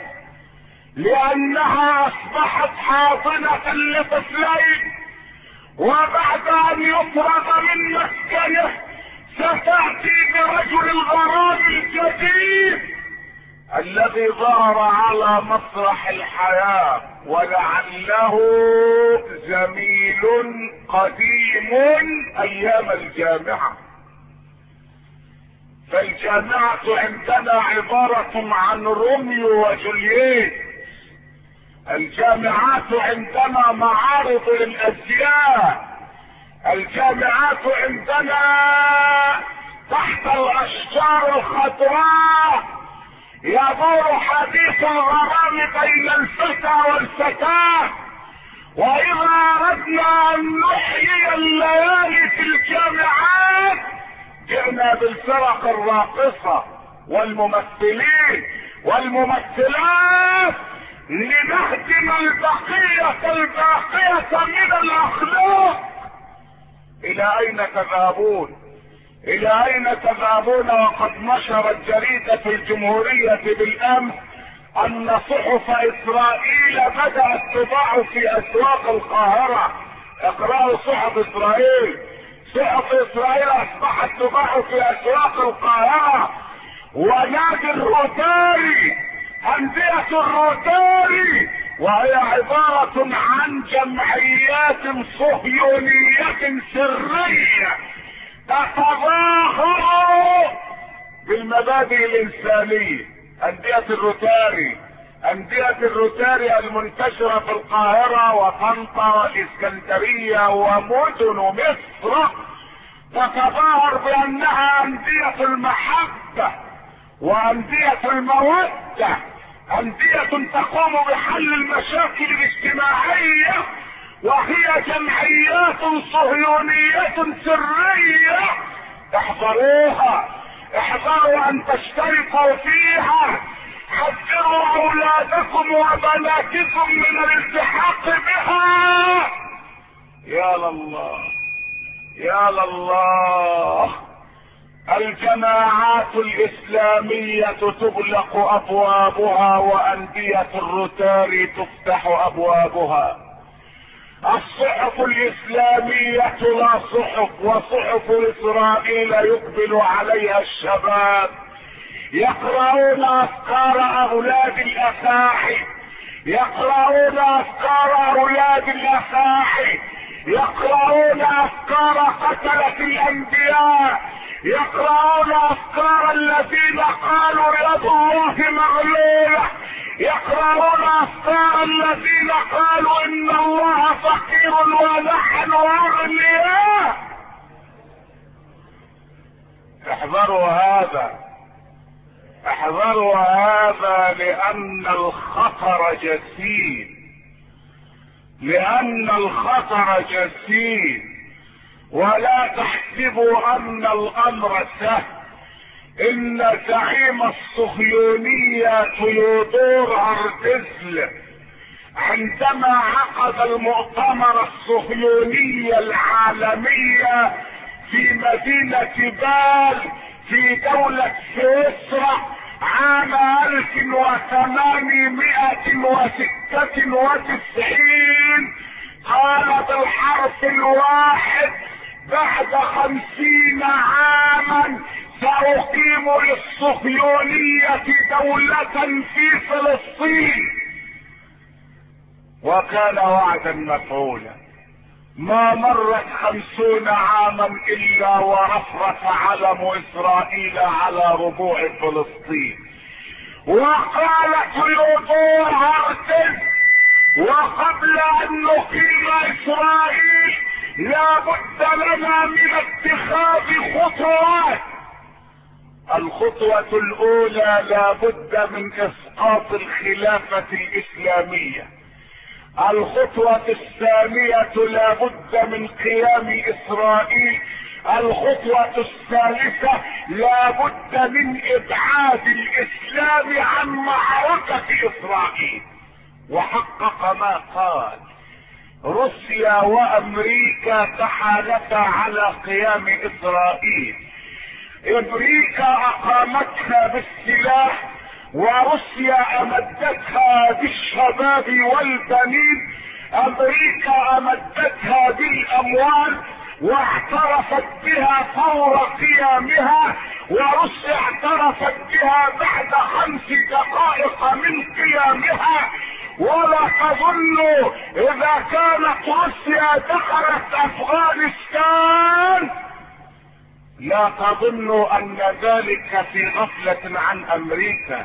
Speaker 1: لانها اصبحت حاضنة لطفلين، وبعد ان يطرد من مسكنه ستأتي برجل الغرام الجديد الذي ظهر على مسرح الحياة ولعله زميل قديم ايام الجامعة. فالجامعة عندنا عبارة عن روميو وجولييت، الجامعات عندنا معارض للازياء، الجامعات عندنا تحت الاشجار الخضراء يدور حديث الغرام بين الفتى والفتاة. واذا اردنا ان نحيي الليالي في الجامعات جئنا بالفرق الراقصة والممثلين والممثلات لنهدم البقية الباقية من الاخلاق. الى اين تذهبون؟ الى اين تذهبون وقد نشرت جريدة الجمهورية بالامس ان صحف اسرائيل بدأت تضاع في اسواق القاهرة. اقرأوا صحف اسرائيل، صحف اسرائيل اصبحت تباع في اسواق القاهرة. ونادي الروتاري، اندية الروتاري، وهي عبارة عن جمعيات صهيونية سرية تتظاهر بالمبادئ الانسانية. اندية الروتاري، اندية الروتاري المنتشرة في القاهرة وطنطا والاسكندرية ومدن مصر تتظاهر بانها اندية المحبة واندية المودة، اندية تقوم بحل المشاكل الاجتماعية، وهي جمعيات صهيونية سرية. احذروها، احذروا ان تشتركوا فيها، حذروا اولادكم وبناتكم من الالتحاق بها. يا لله يا لله. الجماعات الاسلامية تغلق ابوابها واندية الروتاري تفتح ابوابها. الصحف الاسلامية لا صحف، وصحف اسرائيل يقبل عليها الشباب يقرؤون افكار اولاد الافاحي، يقرؤون افكار اولاد الافاحي يقرؤون افكار قتلة الانبياء، يقرؤون افكار الذين قالوا يد الله مغلولة، يقرؤون افكار الذين قالوا ان الله فقير ونحن اغنياء. احذروا هذا، احذروا هذا، لان الخطر جسيم، لان الخطر جسيم. ولا تحسبوا ان الامر سهل. ان زعيم الصهيونية تيودور هرتزل عندما عقد المؤتمر الصهيوني العالمي في مدينة بال في دولة سويسرا عام الف وثمانمائة وستة وتسعين، قال بالحرف الواحد: بعد خمسين عاما سأقيم للصهيونية دولة في فلسطين. وكان وعدا مفعولا. ما مرت خمسون عاما الا ورفرف علم اسرائيل على ربوع فلسطين. وقال تيودور هرتز: وقبل ان نقيم اسرائيل لا بد لنا من اتخاذ خطوات. الخطوة الاولى لا بد من اسقاط الخلافة الاسلامية. الخطوة الثانية لا بد من قيام اسرائيل. الخطوة الثالثة لا بد من ابعاد الاسلام عن معركة اسرائيل. وحقق ما قال. روسيا وامريكا تحالفا على قيام اسرائيل. امريكا اقامتها بالسلاح، وروسيا امدتها بالشباب والبنين. امريكا امدتها بالاموال واعترفت بها فور قيامها، وروسيا اعترفت بها بعد خمس دقائق من قيامها. ولا تظنوا اذا كانت روسيا دخلت افغانستان لا تظنوا ان ذلك في غفلة عن امريكا.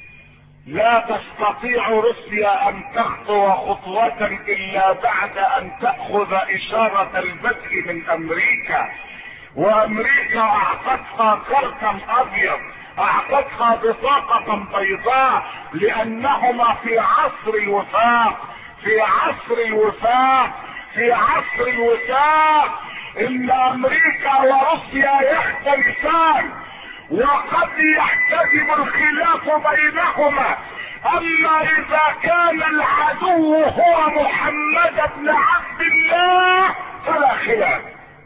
Speaker 1: لا تستطيع روسيا ان تخطو خطوة الا بعد ان تأخذ اشارة البدء من امريكا. وامريكا اعطتها كرتا ابيض، اعطتها بطاقة بيضاء، لانهما في عصر الوفاق، في عصر الوفاق، في عصر الوفاق. ان امريكا وروسيا يختلفان وقد يحتجب الخلاف بينهما، اما اذا كان العدو هو محمد بن عبد الله فلا خلاف،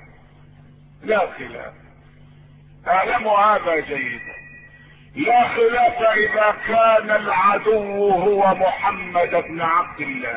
Speaker 1: لا خلاف. اعلموا هذا جيدا. لا خلاف اذا كان العدو هو محمد بن عبد الله.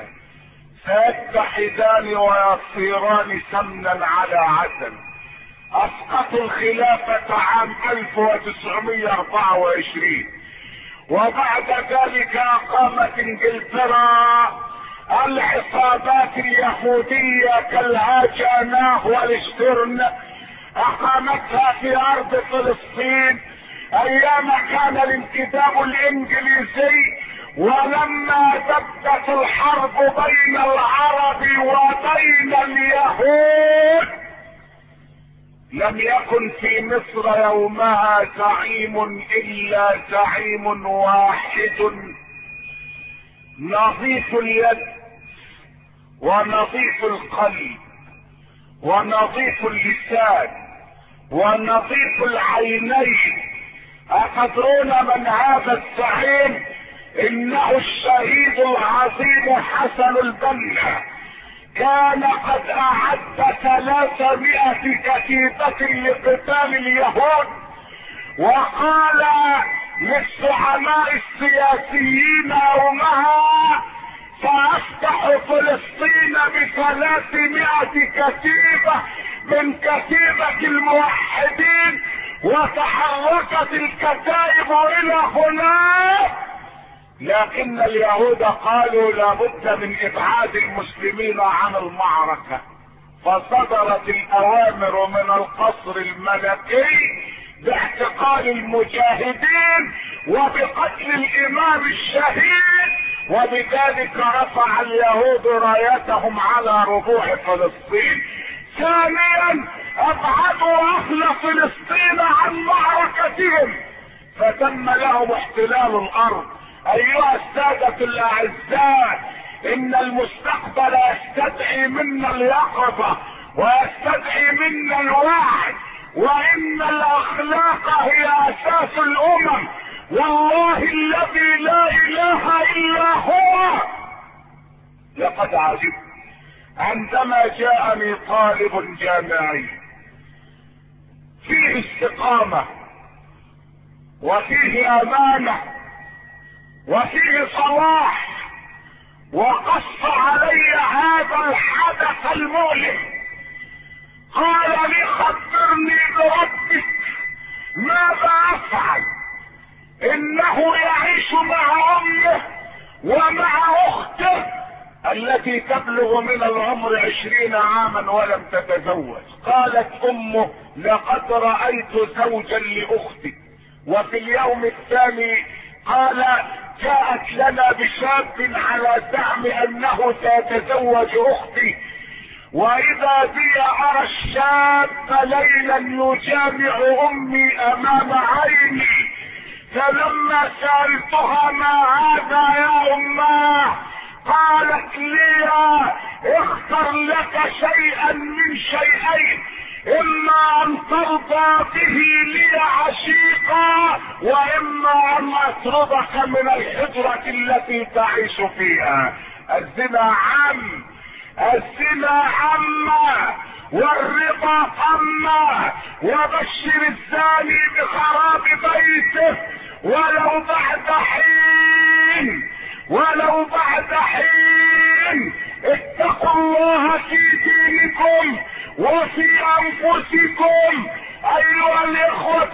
Speaker 1: سيتحدان ويصيران سمنا على عسل. اسقطوا الخلافة عام الف وتسعمائة واربعة وعشرين، وبعد ذلك اقامت انجلترا العصابات اليهودية كالهاجاناه والشترن، اقامتها في ارض فلسطين ايام كان الانتداب الانجليزي. ولما دبت الحرب بين العرب وبين اليهود لم يكن في مصر يومها زعيم الا زعيم واحد نظيف اليد ونظيف القلب ونظيف اللسان ونظيف العينين. أتدرون من هذا الزعيم؟ انه الشهيد العظيم حسن البنا. كان قد اعد ثلاثمائة كتيبة لقتال اليهود، وقال للزعماء السياسيين يومها: سافتح فلسطين بثلاثمائة كتيبة من كتيبة الموحدين. وتحركت الكتائب الى هناك، لكن اليهود قالوا لابد من ابعاد المسلمين عن المعركة. فصدرت الاوامر من القصر الملكي باعتقال المجاهدين وبقتل الامام الشهيد، وبذلك رفع اليهود رايتهم على ربوع فلسطين. ثانيا ابعدوا اهل فلسطين عن معركتهم فتم لهم احتلال الارض. ايها السادة الاعزاء، ان المستقبل يستدعي منا اليقظة ويستدعي منا الوعي، وان الاخلاق هي اساس الامم. والله الذي لا اله الا هو لقد عجبت عندما جاءني طالب جامعي فيه استقامة وفيه امانة وفيه صلاح، وقص علي هذا الحدث المؤلم. قال لي خبرني بربك ماذا افعل؟ انه يعيش مع امه ومع اخته التي تبلغ من العمر عشرين عاما ولم تتزوج. قالت امه لقد رأيت زوجا لاختي. وفي اليوم الثاني قال جاءت لنا بشاب على زعم انه سيتزوج اختي، واذا بي ارى الشاب ليلا يجامع امي امام عيني. فلما سألتها ما هذا يا اماه قالت لي اختر لك شيئا من شيئين، اما ان ترضى به لي عشيقا، واما ان اطردك من الحجرة التي تعيش فيها. الزنا عم، الزنا عم، والرضا قم، وبشر الزاني بخراب بيته ولو بعد حين، ولو بعد حين. اتقوا الله في دينكم وفي انفسكم ايها الاخوة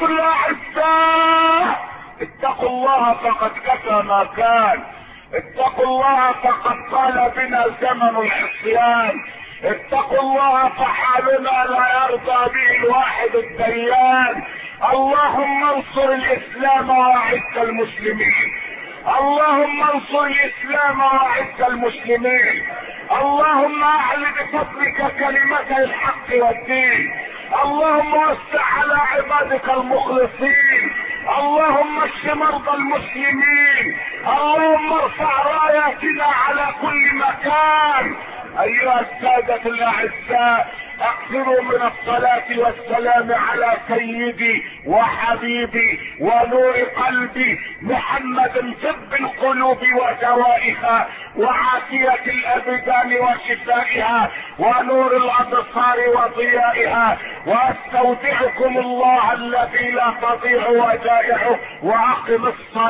Speaker 1: الاعزاء. اتقوا الله فقد كفى ما كان، اتقوا الله فقد طال بنا زمن العصيان، اتقوا الله فحالنا لا يرضى به الواحد الديان. اللهم انصر الاسلام واعز المسلمين، اللهم انصر الاسلام واعز المسلمين، اللهم اعل بفضلك كلمة الحق والدين، اللهم وسع على عبادك المخلصين، اللهم اشف مرضى المسلمين، اللهم ارفع راياتنا على كل مكان. ايها السادة الاعزاء، اكثروا من الصلاة والسلام على سيدي وحبيبي ونور قلبي محمد، طب القلوب ودوائها وعافية الابدان وشفائها ونور الابصار وضيائها. واستودعكم الله الذي لا تضيع ودائعه، واقم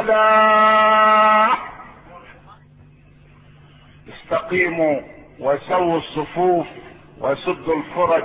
Speaker 1: الصلاة. استقيموا وسووا الصفوف وسدوا الفرج،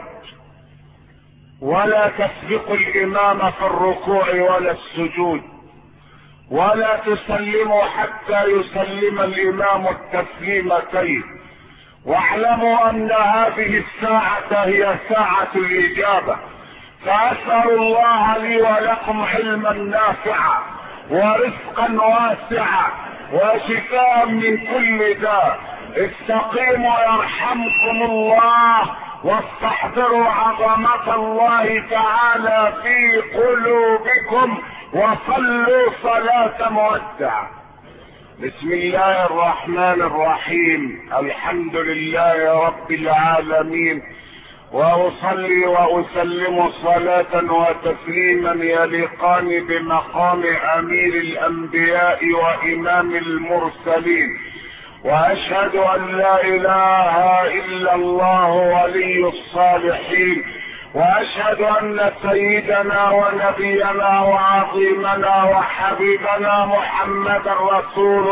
Speaker 1: ولا تسبقوا الامام في الركوع ولا السجود، ولا تسلموا حتى يسلم الامام التسليمتين. واعلموا ان هذه الساعة هي ساعة الاجابة. فاسأل الله لي ولكم علما نافعا ورزقا واسعا وشفاء من كل داء. استقيموا يرحمكم الله، واستحضروا عظمة الله تعالى في قلوبكم، وصلوا صلاة مودع. بسم الله الرحمن الرحيم. الحمد لله رب العالمين، واصلي واسلم صلاة وتسليما يليقان بمقام امير الانبياء وامام المرسلين. واشهد ان لا اله الا الله ولي الصالحين، واشهد ان سيدنا ونبينا وعظيمنا وحبيبنا محمدا رسول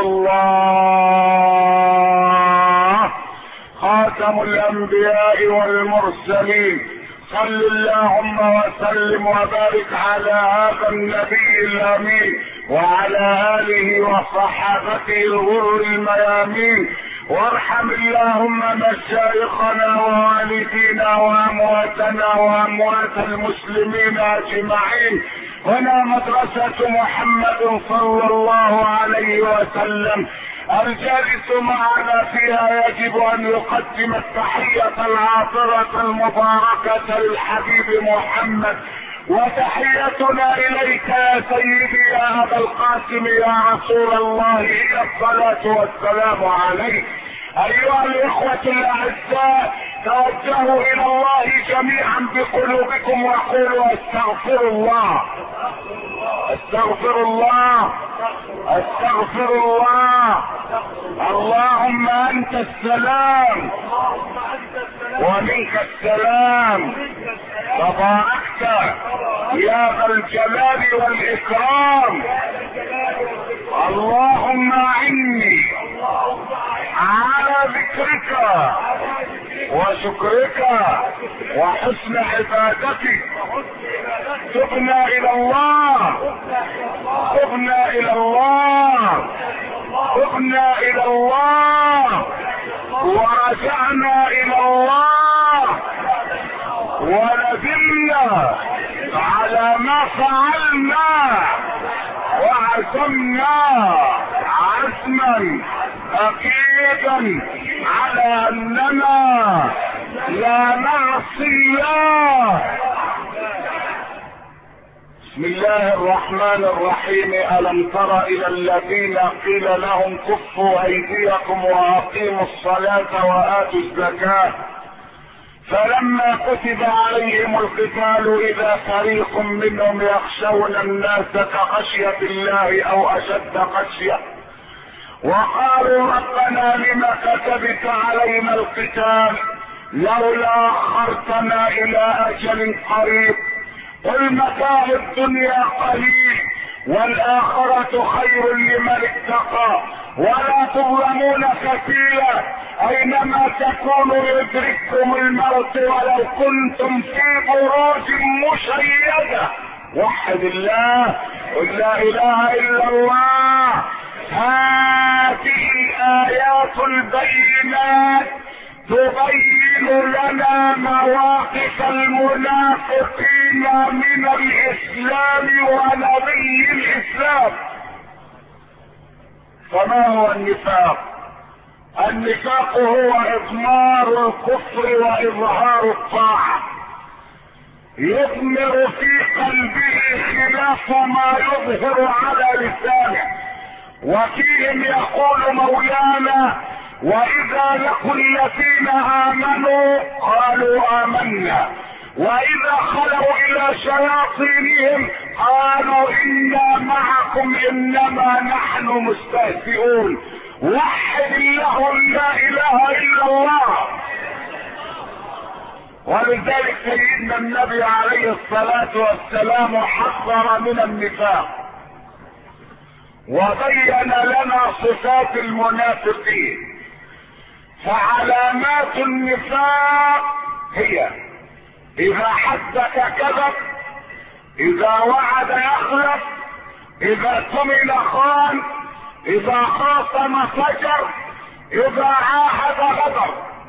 Speaker 1: الله خاتم الانبياء والمرسلين. صل اللهم وسلم وبارك على هذا النبي الامين وعلى اله وصحابته الغر الميامين. وارحم اللهم مشايخنا ووالدينا وامواتنا واموات المسلمين اجمعين. هنا مدرسة محمد صلى الله عليه وسلم، الجالس معنا فيها يجب ان يقدم التحية العاطرة المباركة للحبيب محمد، وتحيتنا اليك يا سيدي يا ابا القاسم يا رسول الله هي الصلاة والسلام عليك. ايها الاخوة الاعزاء، توجهوا الى الله جميعا بقلوبكم وقولوا استغفر الله استغفر الله استغفر الله. اللهم انت السلام ومنك السلام، تباركت يا ذا الجلال والاكرام. اللهم اعني على ذكرك وشكرك وحسن عبادتك. تبنا الى الله تبنا الى الله تبنا الى الله ورجعنا الى الله، وندمنا على ما فعلنا، وعزمنا عزما اكيدا على اننا لا نعصي الله. بسم الله الرحمن الرحيم. الم تر الى الذين قيل لهم كفوا ايديكم واقيموا الصلاة واتوا الزكاة فلما كتب عليهم القتال اذا فريق منهم يخشون الناس كخشية الله او اشد خشية وقالوا ربنا لم كتبت علينا القتال لولا اخرتنا الى اجل قريب قل متاع الدنيا قليل والآخرة خير لمن اتقى ولا تظلمون فتيلا اينما تكونوا يدرككم الموت ولو كنتم في بروج مشيدة. وحد الله، قل لا اله الا الله. هذه الآيات البينات تبين لنا مواقف المنافقين من الاسلام ونبي الاسلام. فما هو النفاق؟ النفاق هو اضمار الكفر واظهار الطاعة، يضمر في قلبه خلاف ما يظهر على لسانه. وفيهم يقول مولانا واذا لقوا الذين امنوا قالوا امنا واذا خلوا الى شياطينهم قالوا انا معكم انما نحن مستهزئون. وحد الله لا اله الا الله. ولذلك سيدنا النبي عليه الصلاة والسلام حذر من النفاق وبين لنا صفات المنافقين. فعلامات النفاق هي اذا حدث كذب، اذا وعد يخلف، اذا اؤتمن خان، اذا خاصم فجر، اذا عاهد غدر.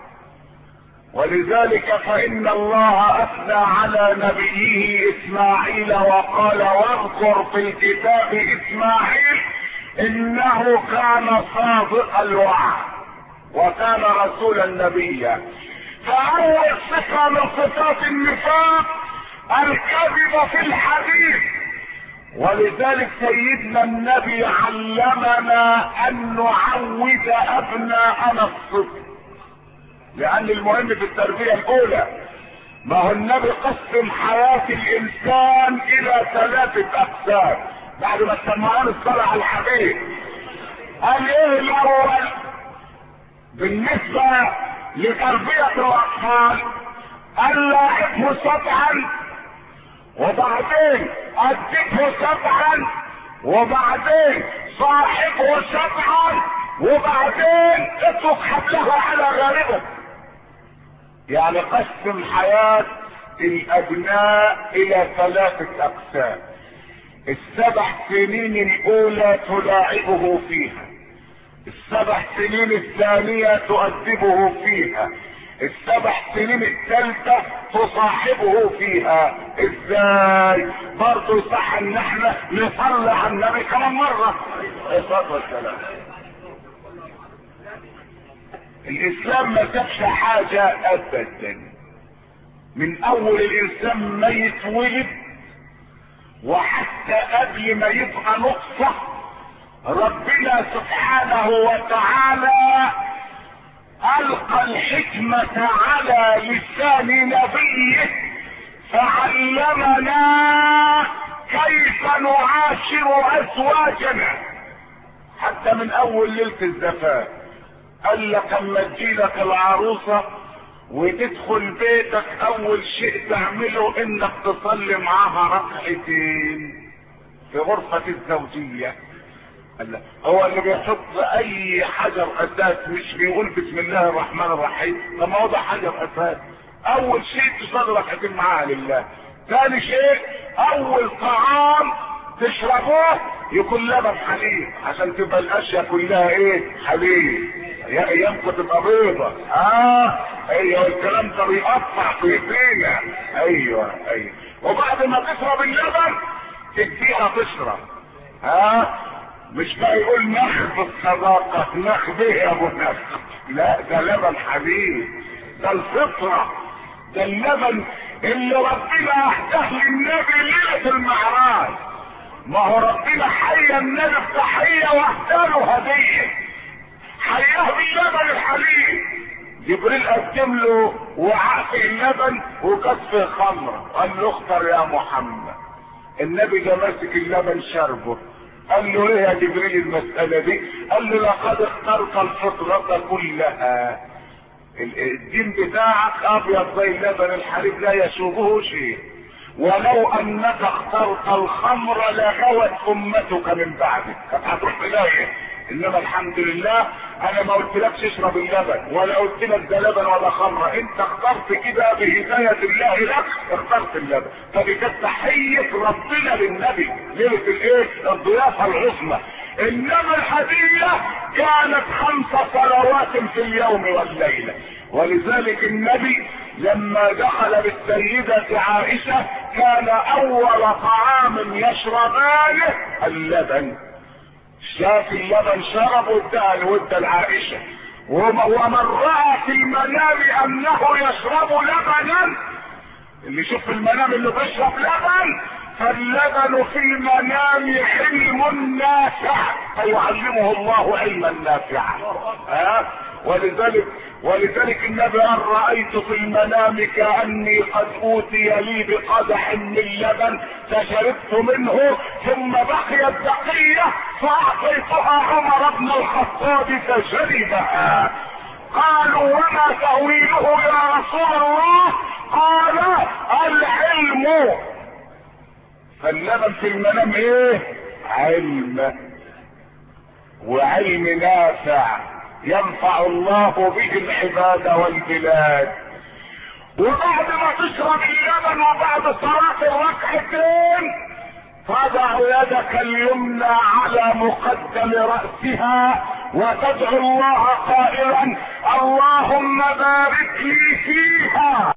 Speaker 1: ولذلك فان الله اثنى على نبيه اسماعيل وقال واذكر في الكتاب اسماعيل انه كان صادق الوعد وكان رسولا نبيا. فاول صفة من صفات النفاق الكذب في الحديث. ولذلك سيدنا النبي علمنا ان نعود ابناءنا الصدق، لان المهم في التربية الاولى. ما هو النبي قسم حياة الانسان الى ثلاثة اقسام بعد ما سمعنا الصلاة على الحبيب. قال ايه الاول بالنسبة لتربية الاطفال؟ قال لاعبه سبعا وبعدين ادته سبعا وبعدين صاحبه سبعا وبعدين اترك حبلها على غاربه. يعني قسم حياة الابناء الى ثلاثة اقسام. السبع سنين الاولى تلاعبه فيها، السبع سنين الثانية تؤدبه فيها، السبع سنين الثالثة تصاحبه فيها. ازاي؟ برضه يصح ان احنا نصلي على النبي كمان مرة. الصلاة والسلام. الاسلام ما سابش حاجة ابدا، من اول الانسان ما يتولد وحتى قبل ما يبقى نطفة ربنا سبحانه وتعالى القى الحكمة على لسان نبيه فعلمنا كيف نعاشر ازواجنا. حتى من اول ليلة الزفاف قال لك اما تجيلك العروسة وتدخل بيتك اول شيء تعمله انك تصلي معاها ركعتين في غرفة الزوجية. الله. هو اللي بيحط اي حجر اساس مش بيقول بسم الله الرحمن الرحيم؟ طب ما هو ده حجر اساس. اول شيء تصلي ركعتين معاها لله. ثاني شيء اول طعام تشربوه يكون لبن حليب عشان تبقى الاشياء كلها ايه؟ حليب. يا ايامكم تبقى بيضة. اه ايوه الكلام ده بيقطع في ايدينا. ايوه ايوه. وبعد ما تشرب اللبن تديها تشرب. ها آه. مش بقى يقول نخ بالصداقة، نخ به يا ابو نخ. لا ده لبن حبيب، ده الفطرة، ده اللبن اللي ربنا اهداه للنبي ليلة المعراج. ما هو ربنا حيا النبي بتحية واهداله هدية، حياه باللبن الحليب. جبريل قدم له وعاء فيه اللبن وكاس فيه خمرة، قال له اختر يا محمد. النبي ده ماسك اللبن شربه، قال له ايه يا جبريل المسألة دي؟ قال له لقد اخترت الفطرة كلها، الدين بتاعك ابيض زي اللبن الحليب لا يشوبه شيء، ولو انك اخترت الخمر لغوت امتك من بعدك، كانت هتروح بداية. انما الحمد لله انا ما قلتلكش اشرب اللبن ولا قلت لك ده لبن ولا خمره، انت اخترت كده بهدايه الله لك، اخترت اللبن. فدي كانت تحيه ربنا للنبي ليله الايه؟ الضيافه العظمى. انما الهديه كانت خمس صلوات في اليوم والليله. ولذلك النبي لما دخل بالسيده عائشه كان اول طعام يشربانه اللبن. شاف اللبن شرب وادى وادى العائشه. ومن راى في المنام انه يشرب لبنا، اللي يشوف في المنام اللي بيشرب لبن فاللبن في المنام حلم نافع فيعلمه الله علما نافعا. ها ولذلك ولذلك النبي قال رايت في المنام كاني قد اوتي لي بقدح من لبن فشربت منه ثم بقيت بقيه فاعطيتها عمر بن الخطاب فشربها. قالوا وما تأويله يا رسول الله؟ قال العلم. فاللبن في المنام ايه؟ علم، وعلم نافع ينفع الله به العباد والبلاد. وبعد ما تشرب اللبن وبعد صلاة الركعتين تضع يدك اليمنى على مقدم رأسها وتدعو الله قائلا اللهم بارك لي فيها